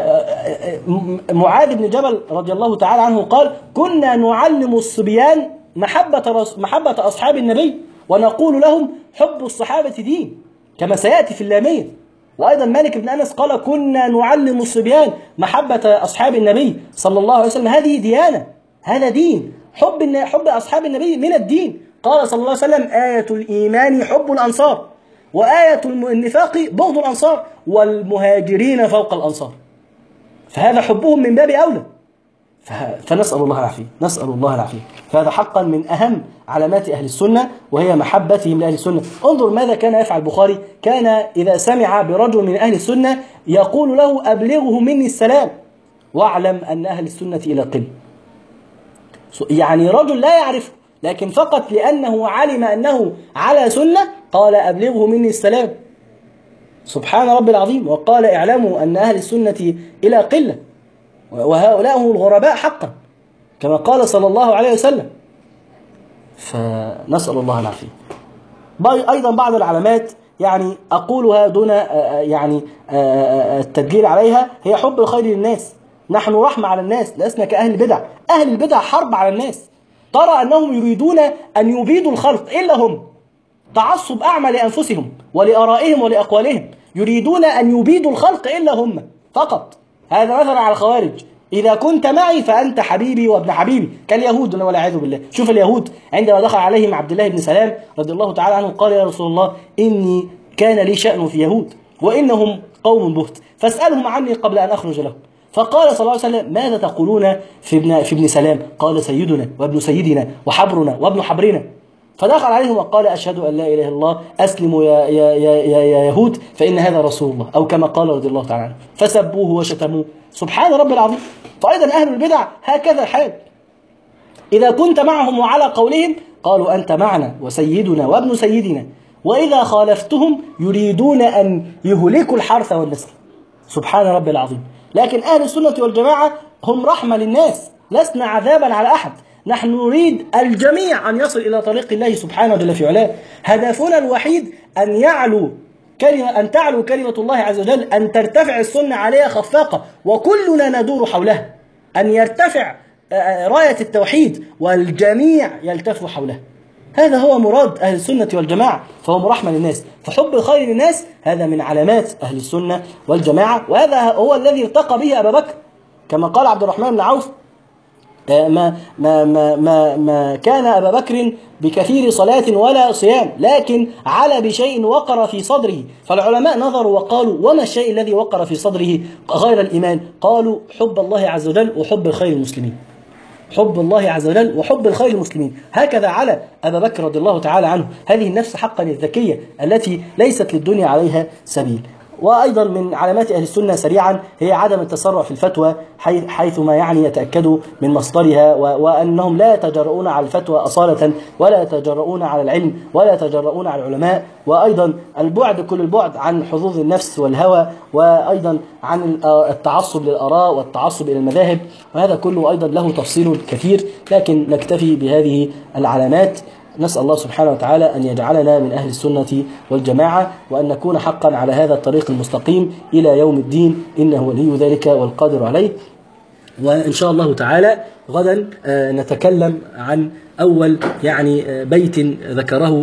معاذ بن جبل رضي الله تعالى عنه قال: كنا نعلم الصبيان محبة محبة أصحاب النبي ونقول لهم حب الصحابة دين، كما سيأتي في اللامية. وأيضا مالك بن أنس قال: كنا نعلم الصبيان محبة أصحاب النبي صلى الله عليه وسلم، هذه ديانة، هذا دين، حب حب أصحاب النبي من الدين. قال صلى الله عليه وسلم: آية الإيمان حب الأنصار، وآية النفاق بغض الأنصار، والمهاجرين فوق الأنصار. فهذا حبهم من باب أولى. فنسأل الله العافية، نسأل الله العافية. فهذا حقا من أهم علامات أهل السنة، وهي محبتهم لأهل السنة. انظر ماذا كان يفعل البخاري، كان إذا سمع برجل من أهل السنة يقول له: أبلغه مني السلام واعلم أن أهل السنة إلى قل. يعني رجل لا يعرفه، لكن فقط لأنه علم أنه على سنة قال: أبلغه مني السلام. سبحان رب العظيم. وقال: اعلموا أن أهل السنة إلى قلة، وهؤلاء هم الغرباء حقا، كما قال صلى الله عليه وسلم. فنسأل الله العافية. أيضا بعض العلامات يعني أقولها دون يعني التدليل عليها، هي حب الخير للناس. نحن رحمة على الناس، لسنا كأهل البدع. أهل البدع حرب على الناس، ترى أنهم يريدون أن يبيدوا الخلق إلا هم، تعصب أعمى لأنفسهم ولآرائهم ولأقوالهم، يريدون أن يبيدوا الخلق إلا هم فقط. هذا مثلا على الخوارج: إذا كنت معي فأنت حبيبي وابن حبيبي، كاليهود والعياذ بالله. شوف اليهود عندما دخل عليهم عبد الله بن سلام رضي الله تعالى عنه قال: يا رسول الله، إني كان لي شأن في يهود وإنهم قوم بهت، فاسألهم عني قبل أن أخرج لهم. فقال صلى الله عليه وسلم: ماذا تقولون في ابن, في ابن سلام؟ قال: سيدنا وابن سيدنا وحبرنا وابن حبرنا. فدخل عليهم وقال: أشهد أن لا إله إلا الله، أسلموا يا, يا, يا, يا, يا يهود فإن هذا رسول الله، أو كما قال رضي الله تعالى عنه. فسبوه وشتموه. سبحان رب العظيم. فأيضا أهل البدع هكذا الحال، إذا كنت معهم وعلى قولهم قالوا: أنت معنا وسيدنا وابن سيدنا، وإذا خالفتهم يريدون أن يهلكوا الحرث والنسل. سبحان رب العظيم. لكن أهل السنة والجماعة هم رحمة للناس، لسنا عذابا على أحد. نحن نريد الجميع أن يصل إلى طريق الله سبحانه وتعالى في علاه. هدفنا الوحيد أن يعلو كلمة أن تعلو كلمة الله عز وجل، أن ترتفع السنة عليها خفاقة وكلنا ندور حولها، أن يرتفع راية التوحيد والجميع يلتف حولها. هذا هو مراد أهل السنة والجماعة، فهو رحمة للناس. فحب الخير للناس هذا من علامات أهل السنة والجماعة، وهذا هو الذي ارتقى به أبا بكر، كما قال عبد الرحمن بن عوف: ما, ما, ما, ما, ما كان أبا بكر بكثير صلاة ولا صيام، لكن على بشيء وقر في صدره. فالعلماء نظروا وقالوا: وما الشيء الذي وقر في صدره غير الإيمان؟ قالوا: حب الله عز وجل وحب الخير المسلمين. حب الله عز وجل وحب الخير المسلمين. هكذا على أبا بكر رضي الله تعالى عنه، هذه النفس حقا الذكية التي ليست للدنيا عليها سبيل. وأيضا من علامات أهل السنة سريعا هي عدم التسرع في الفتوى، حيثما يعني يتأكدوا من مصدرها، وأنهم لا يتجرؤون على الفتوى أصالة، ولا يتجرؤون على العلم، ولا يتجرؤون على العلماء. وأيضا البعد كل البعد عن حظوظ النفس والهوى، وأيضا عن التعصب للآراء والتعصب إلى المذاهب. وهذا كله أيضا له تفصيل كثير، لكن نكتفي بهذه العلامات. نسأل الله سبحانه وتعالى أن يجعلنا من أهل السنة والجماعة، وأن نكون حقا على هذا الطريق المستقيم إلى يوم الدين، إنه ولي ذلك والقادر عليه. وإن شاء الله تعالى غدا نتكلم عن أول يعني بيت ذكره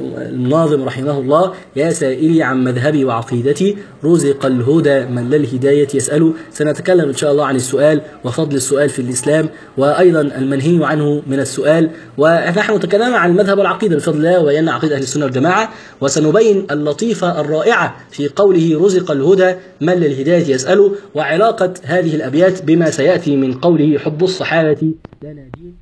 الناظم رحمه الله: يا سائلي عن مذهبي وعقيدتي، رزق الهدى من للهداية يسأل. سنتكلم إن شاء الله عن السؤال وفضل السؤال في الإسلام، وأيضا المنهي عنه من السؤال. ونحن نتكلم عن المذهب والعقيدة بفضل الله، وبيان عقيدة أهل السنة والجماعة، وسنبين اللطيفة الرائعة في قوله: رزق الهدى من للهداية يسأل، وعلاقة هذه الأبيات بما سيأتي من قوله: حب الصحابة لنا دين.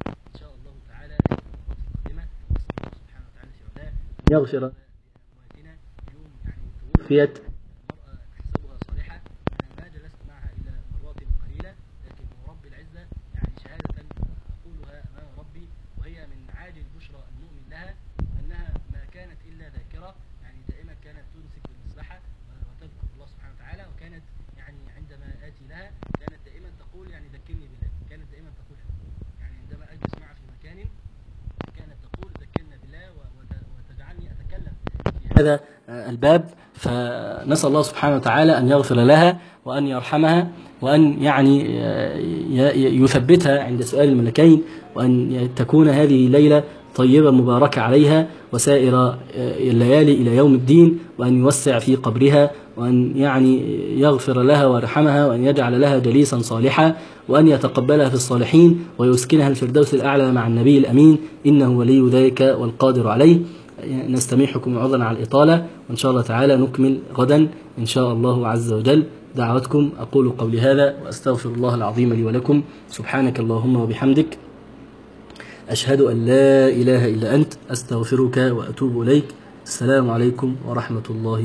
يغفر أمواتنا اليوم يعني توفيت المرأة نحسبها صالحة، أنا ما جلست معها إلا مرات قليلة، لكن رب العزة يعني شهادة أقولها أمام ربي، وهي من عاجل بشرى المؤمن لها، أنها ما كانت إلا ذاكرة، يعني دائما كانت تمسك بالمصلحة وتذكر الله سبحانه وتعالى. وكانت يعني عندما آتي لها كانت دائما تقول يعني ذكرني بالله، كانت دائما تقول يعني عندما أجلس معها في مكان كانت تقول ذكرنا بالله وتجعلني أتكلم في هذا الباب. فنسأل الله سبحانه وتعالى أن يغفر لها وأن يرحمها وأن يعني يثبتها عند سؤال الملكين، وأن تكون هذه الليلة طيبة مباركة عليها وسائر الليالي إلى يوم الدين، وأن يوسع في قبرها، وأن يعني يغفر لها ويرحمها، وأن يجعل لها جليسا صالحا، وأن يتقبلها في الصالحين ويسكنها الفردوس الأعلى مع النبي الأمين، إنه ولي ذلك والقادر عليه. نستميحكم عذرا على الإطالة، وإن شاء الله تعالى نكمل غدا إن شاء الله عز وجل. دعوتكم. أقول قولي هذا وأستغفر الله العظيم لي ولكم. سبحانك اللهم وبحمدك، أشهد أن لا إله إلا أنت، أستغفرك وأتوب إليك. السلام عليكم ورحمة الله